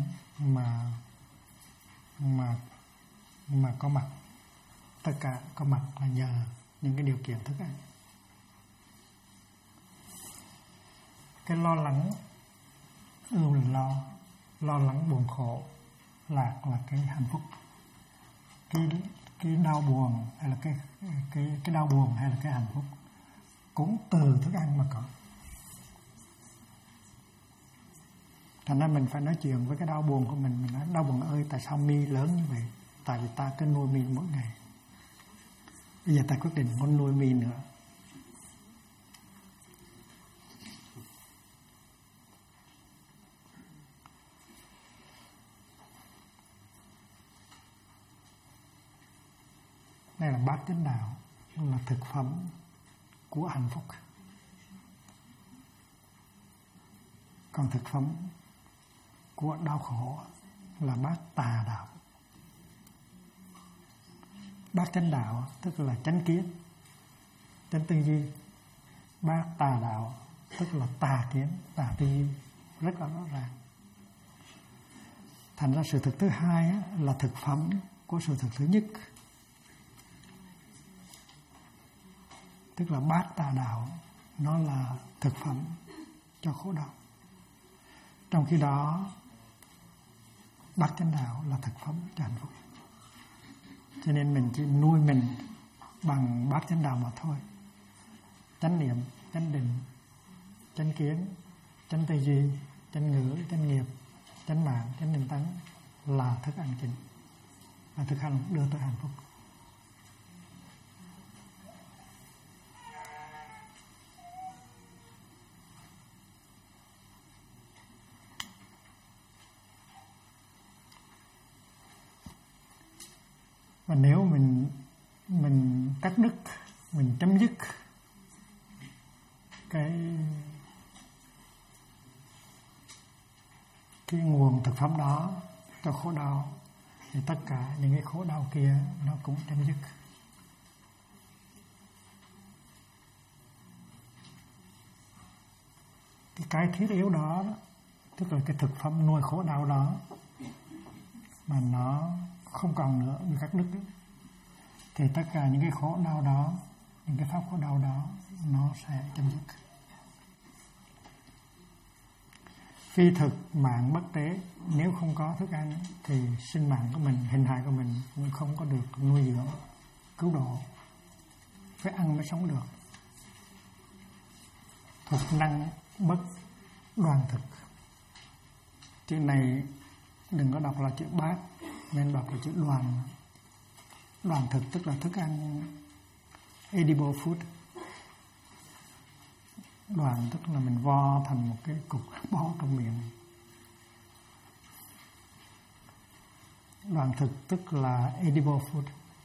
mà có mặt, tất cả có mặt là nhờ những cái điều kiện thức ăn. Cái lo lắng, ưu là lo lắng buồn khổ, lạc là cái hạnh phúc. Cái đau buồn hay là cái đau buồn hay là cái hạnh phúc cũng từ thức ăn mà có. Thành ra mình phải nói chuyện với cái đau buồn của mình nói đau buồn ơi, tại sao mi lớn như vậy? Tại vì ta cứ nuôi mi mỗi ngày. Bây giờ ta quyết định muốn nuôi mi nữa. Đây là bát chánh đạo, là thực phẩm của hạnh phúc. Còn thực phẩm của đau khổ là bát tà đạo. Bát chánh đạo tức là chánh kiến, chánh tư duy. Bát tà đạo tức là tà kiến, tà tư duy, rất là rõ ràng. Thành ra sự thực thứ hai là thực phẩm của sự thực thứ nhất, tức là bát tà đạo, nó là thực phẩm cho khổ đau. Trong khi đó bát chánh đạo là thực phẩm cho hạnh phúc. Cho nên mình chỉ nuôi mình bằng bát chánh đạo mà thôi. Chánh niệm, chánh định, chánh kiến, chánh tư duy, chánh ngữ, chánh nghiệp, chánh mạng, chánh niệm tánh là thức ăn chính, là thực hành đưa tới hạnh phúc. Và nếu mình cắt đứt, mình chấm dứt cái nguồn thực phẩm đó cho khổ đau, thì tất cả những cái khổ đau kia nó cũng chấm dứt. Cái thiết yếu đó, tức là cái thực phẩm nuôi khổ đau đó, mà nó không còn nữa, bị cắt đứt, thì tất cả những cái khổ đau đó, những cái pháp khổ đau đó nó sẽ chấm dứt. Phi thực mạng bất tế, nếu không có thức ăn thì sinh mạng của mình, hình hài của mình cũng không có được nuôi dưỡng, cứu độ. Phải ăn mới sống được. Thục năng bất đoàn thực. Chữ này đừng có đọc là chữ bát, nên đọc là chữ đoàn. Đoàn thực tức là thức ăn, edible food. Đoàn tức là mình vo thành một cái cục bó trong miệng. Đoàn thực tức là edible food.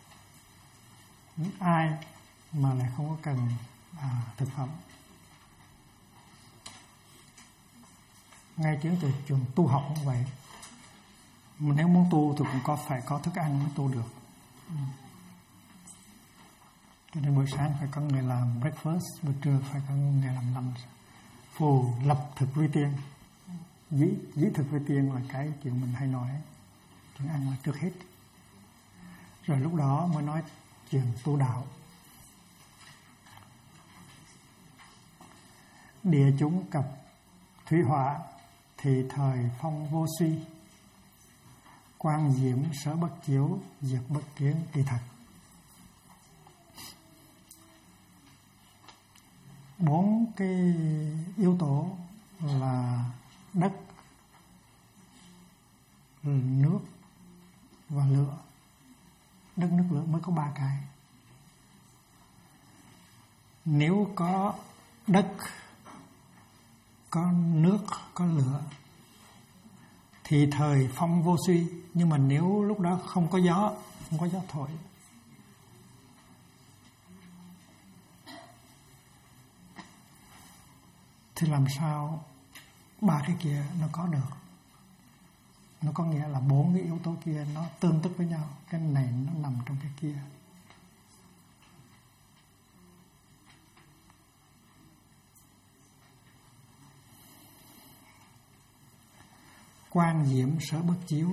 Ai mà lại không có cần thực phẩm. Ngay trên trường tu học cũng vậy. Nếu muốn tu thì cũng phải có thức ăn mới tu được. Cho nên buổi sáng phải có người làm breakfast, buổi trưa phải có người làm lunch. Phù lập thực vi tiên. Dĩ thực vi tiên là cái chuyện mình hay nói. Chuyện ăn là trước hết. Rồi lúc đó mới nói chuyện tu đạo. Địa chúng cập thủy hỏa thì thời phong vô suy. Quang diễm sở bất chiếu, diệt bất kiến kỳ thật. 4 cái yếu tố là đất, nước và lửa. Đất, nước, lửa mới có 3 cái. Nếu có đất, có nước, có lửa thì thời phong vô suy. Nhưng mà nếu lúc đó không có gió thổi, thì làm sao 3 cái kia nó có được? Nó có nghĩa là 4 cái yếu tố kia nó tương tức với nhau. Cái này nó nằm trong cái kia. Quang diễm sở bất chiếu.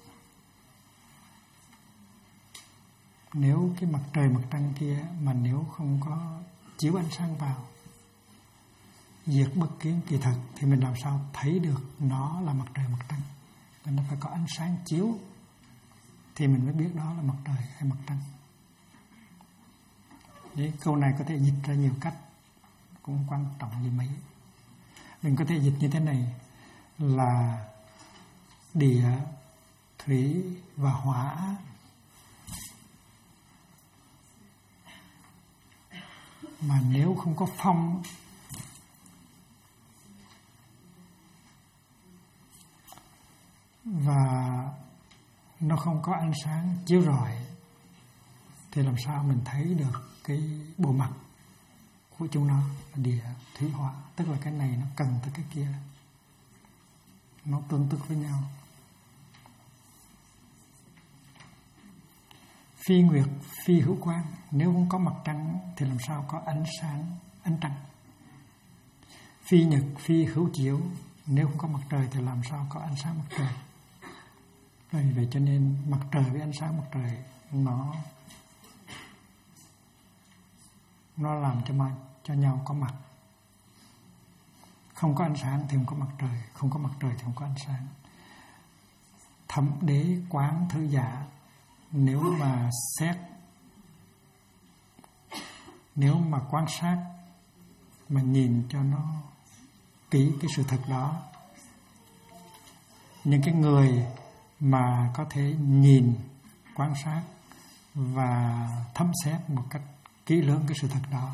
Nếu cái mặt trời mặt trăng kia mà nếu không có chiếu ánh sáng vào, diệt bất kiến kỳ thật, thì mình làm sao thấy được nó là mặt trời mặt trăng? Nên nó phải có ánh sáng chiếu thì mình mới biết đó là mặt trời hay mặt trăng. Đấy, câu này có thể dịch ra nhiều cách, cũng quan trọng gì mấy. Mình có thể dịch như thế này: là địa, thủy và hỏa. Mà nếu không có phong và nó không có ánh sáng chiếu rọi thì làm sao mình thấy được cái bộ mặt của chúng nó là địa, thủy, hỏa. Tức là cái này nó cần tới cái kia, nó tương tức với nhau. Phi nguyệt, phi hữu quang. Nếu không có mặt trăng thì làm sao có ánh sáng ánh trăng. Phi nhật, phi hữu chiếu. Nếu không có mặt trời thì làm sao có ánh sáng mặt trời. Vì vậy cho nên mặt trời với ánh sáng mặt trời nó làm cho nhau có mặt. Không có ánh sáng thì không có mặt trời, không có mặt trời thì không có ánh sáng. Thẩm đế quán thư giả. Nếu mà quan sát, mà nhìn cho nó kỹ cái sự thật đó, những cái người mà có thể nhìn, quan sát và thấm xét một cách kỹ lưỡng cái sự thật đó,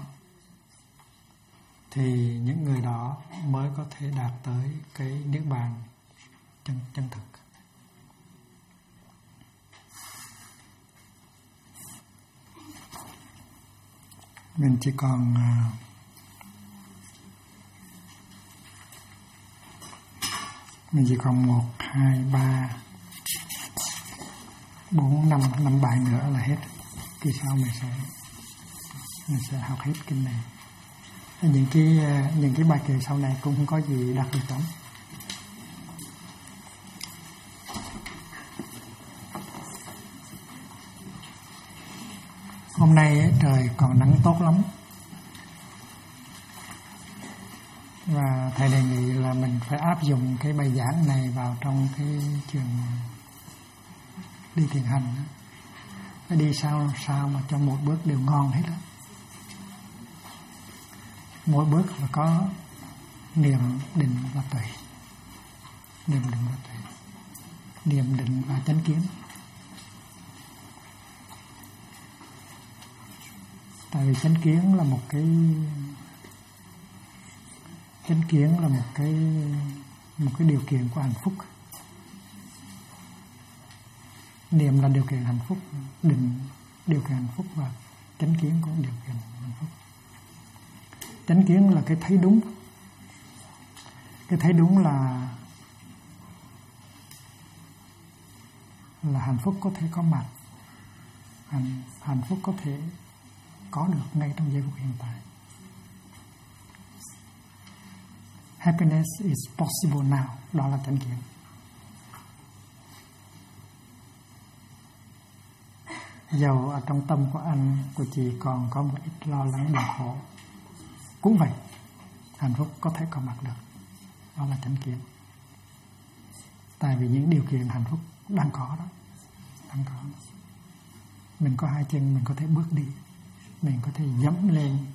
thì những người đó mới có thể đạt tới cái niết bàn chân thực. Mình chỉ còn 1, 2, 3, 4, 5 bài nữa là hết. Kỳ sau mình sẽ học hết kinh này. Những cái bài kệ sau này cũng không có gì đặc biệt lắm. Hôm nay trời còn nắng tốt lắm, và thầy đề nghị là mình phải áp dụng cái bài giảng này vào trong cái trường đi thiền hành. Phải đi sao mà cho một bước đều ngon hết đó. Mỗi bước là có niệm, định và tuệ. Niệm, định và tuệ. Niệm, định và chánh kiến. Tại vì chánh kiến là một cái điều kiện của hạnh phúc. Niệm là điều kiện hạnh phúc, định điều kiện hạnh phúc, và chánh kiến cũng điều kiện hạnh phúc. Chánh kiến là cái thấy đúng. Cái thấy đúng là hạnh phúc có thể có mặt, hạnh phúc có thể có được ngay trong giây phút hiện tại. Happiness is possible now. Đó là chánh kiến. Dầu ở trong tâm của anh, của chị còn có một ít lo lắng buồn khổ, cũng vậy, hạnh phúc có thể có mặt được. Đó là chánh kiến. Tại vì những điều kiện hạnh phúc đang có đó. Đang có. Mình có hai chân, mình có thể bước đi, mình có thể dẫm lên,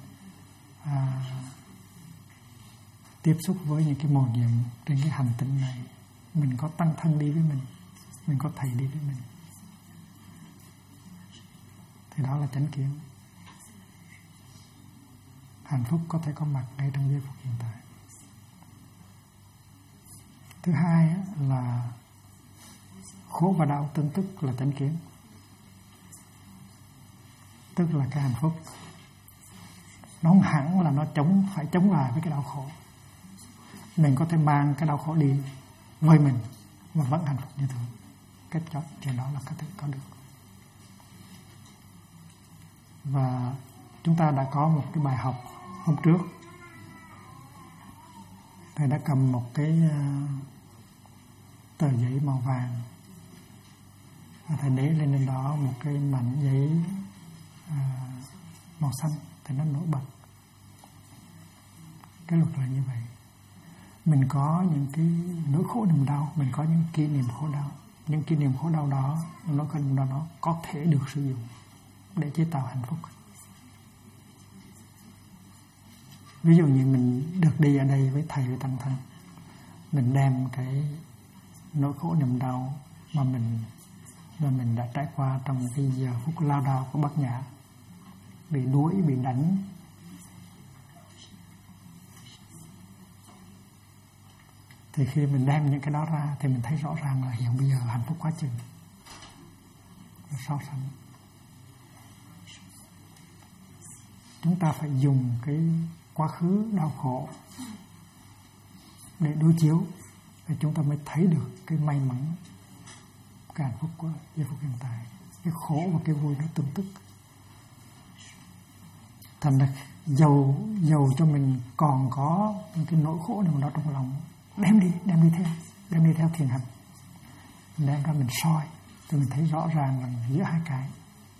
tiếp xúc với những cái mầu nhiệm trên cái hành tinh này. Mình có tăng thân đi với mình có thầy đi với mình. Thì đó là chánh kiến. Hạnh phúc có thể có mặt ngay trong giây phút hiện tại. Thứ hai là khổ và đau tương tức là chánh kiến. Tức là cái hạnh phúc nó không hẳn là nó phải chống lại với cái đau khổ. Mình có thể mang cái đau khổ đi với mình và vẫn hạnh phúc như thường. Cái chuyện đó là có thể có được. Và chúng ta đã có một cái bài học hôm trước. Thầy đã cầm một cái tờ giấy màu vàng, và thầy để lên đó một cái mảnh giấy màu xanh thì nó nổi bật. Cái luật là như vậy. Mình có những cái nỗi khổ niềm đau, mình có những kỷ niệm khổ đau. Những kỷ niệm khổ đau đó, nó có thể được sử dụng để chế tạo hạnh phúc. Ví dụ như mình được đi ở đây với thầy, với tăng thân, mình đem cái nỗi khổ niềm đau mà mình đã trải qua trong cái giờ phút lao đao của Bát Nhã, bị đuổi, bị đánh, thì khi mình đem những cái đó ra thì mình thấy rõ ràng là hiện bây giờ hạnh phúc quá chừng, nó so sánh. Chúng ta phải dùng cái quá khứ đau khổ để đối chiếu, thì chúng ta mới thấy được cái may mắn, cái hạnh phúc của giây phút hiện tại. Cái khổ và cái vui nó tương tức. Thành ra dầu cho mình còn có những cái nỗi khổ nào đó trong lòng, đem đi theo thiền hành, đem ra mình soi thì mình thấy rõ ràng là giữa hai cái,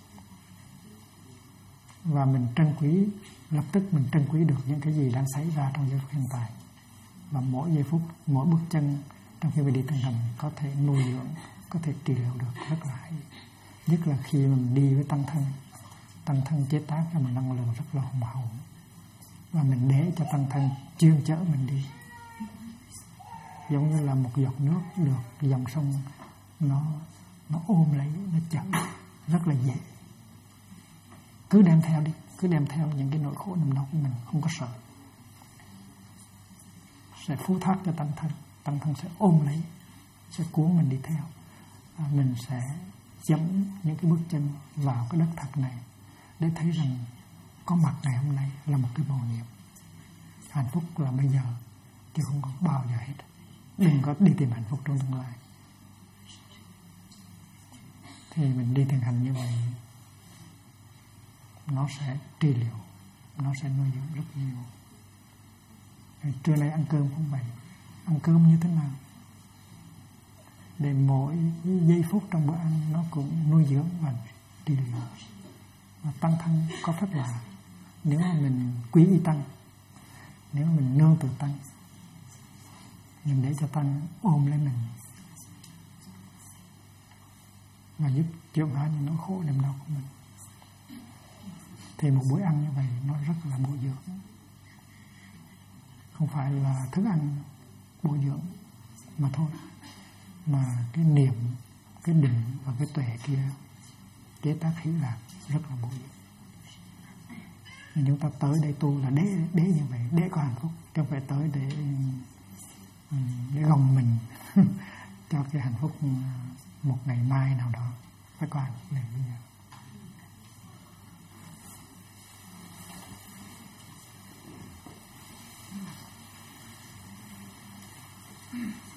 và mình trân quý, lập tức mình trân quý được những cái gì đang xảy ra trong giây phút hiện tại. Và mỗi giây phút, mỗi bước chân trong khi mình đi thiền hành có thể nuôi dưỡng, có thể trị liệu được rất là hay. Nhất là khi mình đi với tăng thân chế tác cho mình năng lượng rất là hùng hậu, và mình để cho tăng thân chuyên chở mình đi, giống như là một giọt nước được dòng sông nó ôm lấy, nó chở rất là dễ. Cứ đem theo đi, cứ đem theo những cái nỗi khổ niềm đau của mình, không có sợ, sẽ phú thác cho tăng thân sẽ ôm lấy, sẽ cuốn mình đi theo. Mình sẽ dẫm những cái bước chân vào cái đất thật này để thấy rằng có mặt ngày hôm nay là một cái bầu nghiệp. Hạnh phúc là bây giờ chứ không có bao giờ hết. Đừng có đi tìm hạnh phúc trong tương lai. Thì mình đi thiền hành như vậy, nó sẽ trị liệu, nó sẽ nuôi dưỡng rất nhiều. Trưa nay ăn cơm cũng vậy. Ăn cơm như thế nào để mỗi giây phút trong bữa ăn nó cũng nuôi dưỡng và trị liệu. Và tăng thân có phép lạ. Nếu mà mình quý y tăng, nếu mà mình nương tựa tăng, mình để cho tăng ôm lấy mình và giúp chữa hóa những nỗi khổ niềm đau của mình, thì một bữa ăn như vậy nó rất là bổ dưỡng. Không phải là thức ăn bổ dưỡng mà thôi, mà cái niệm, cái định và cái tuệ kia chế tác hỷ lạc rất là bổ dưỡng. Nên chúng ta tới đây tu là để như vậy, để có hạnh phúc, chứ không phải tới để gồng mình cho cái hạnh phúc một ngày mai nào đó. Phải có hạnh phúc này bây giờ.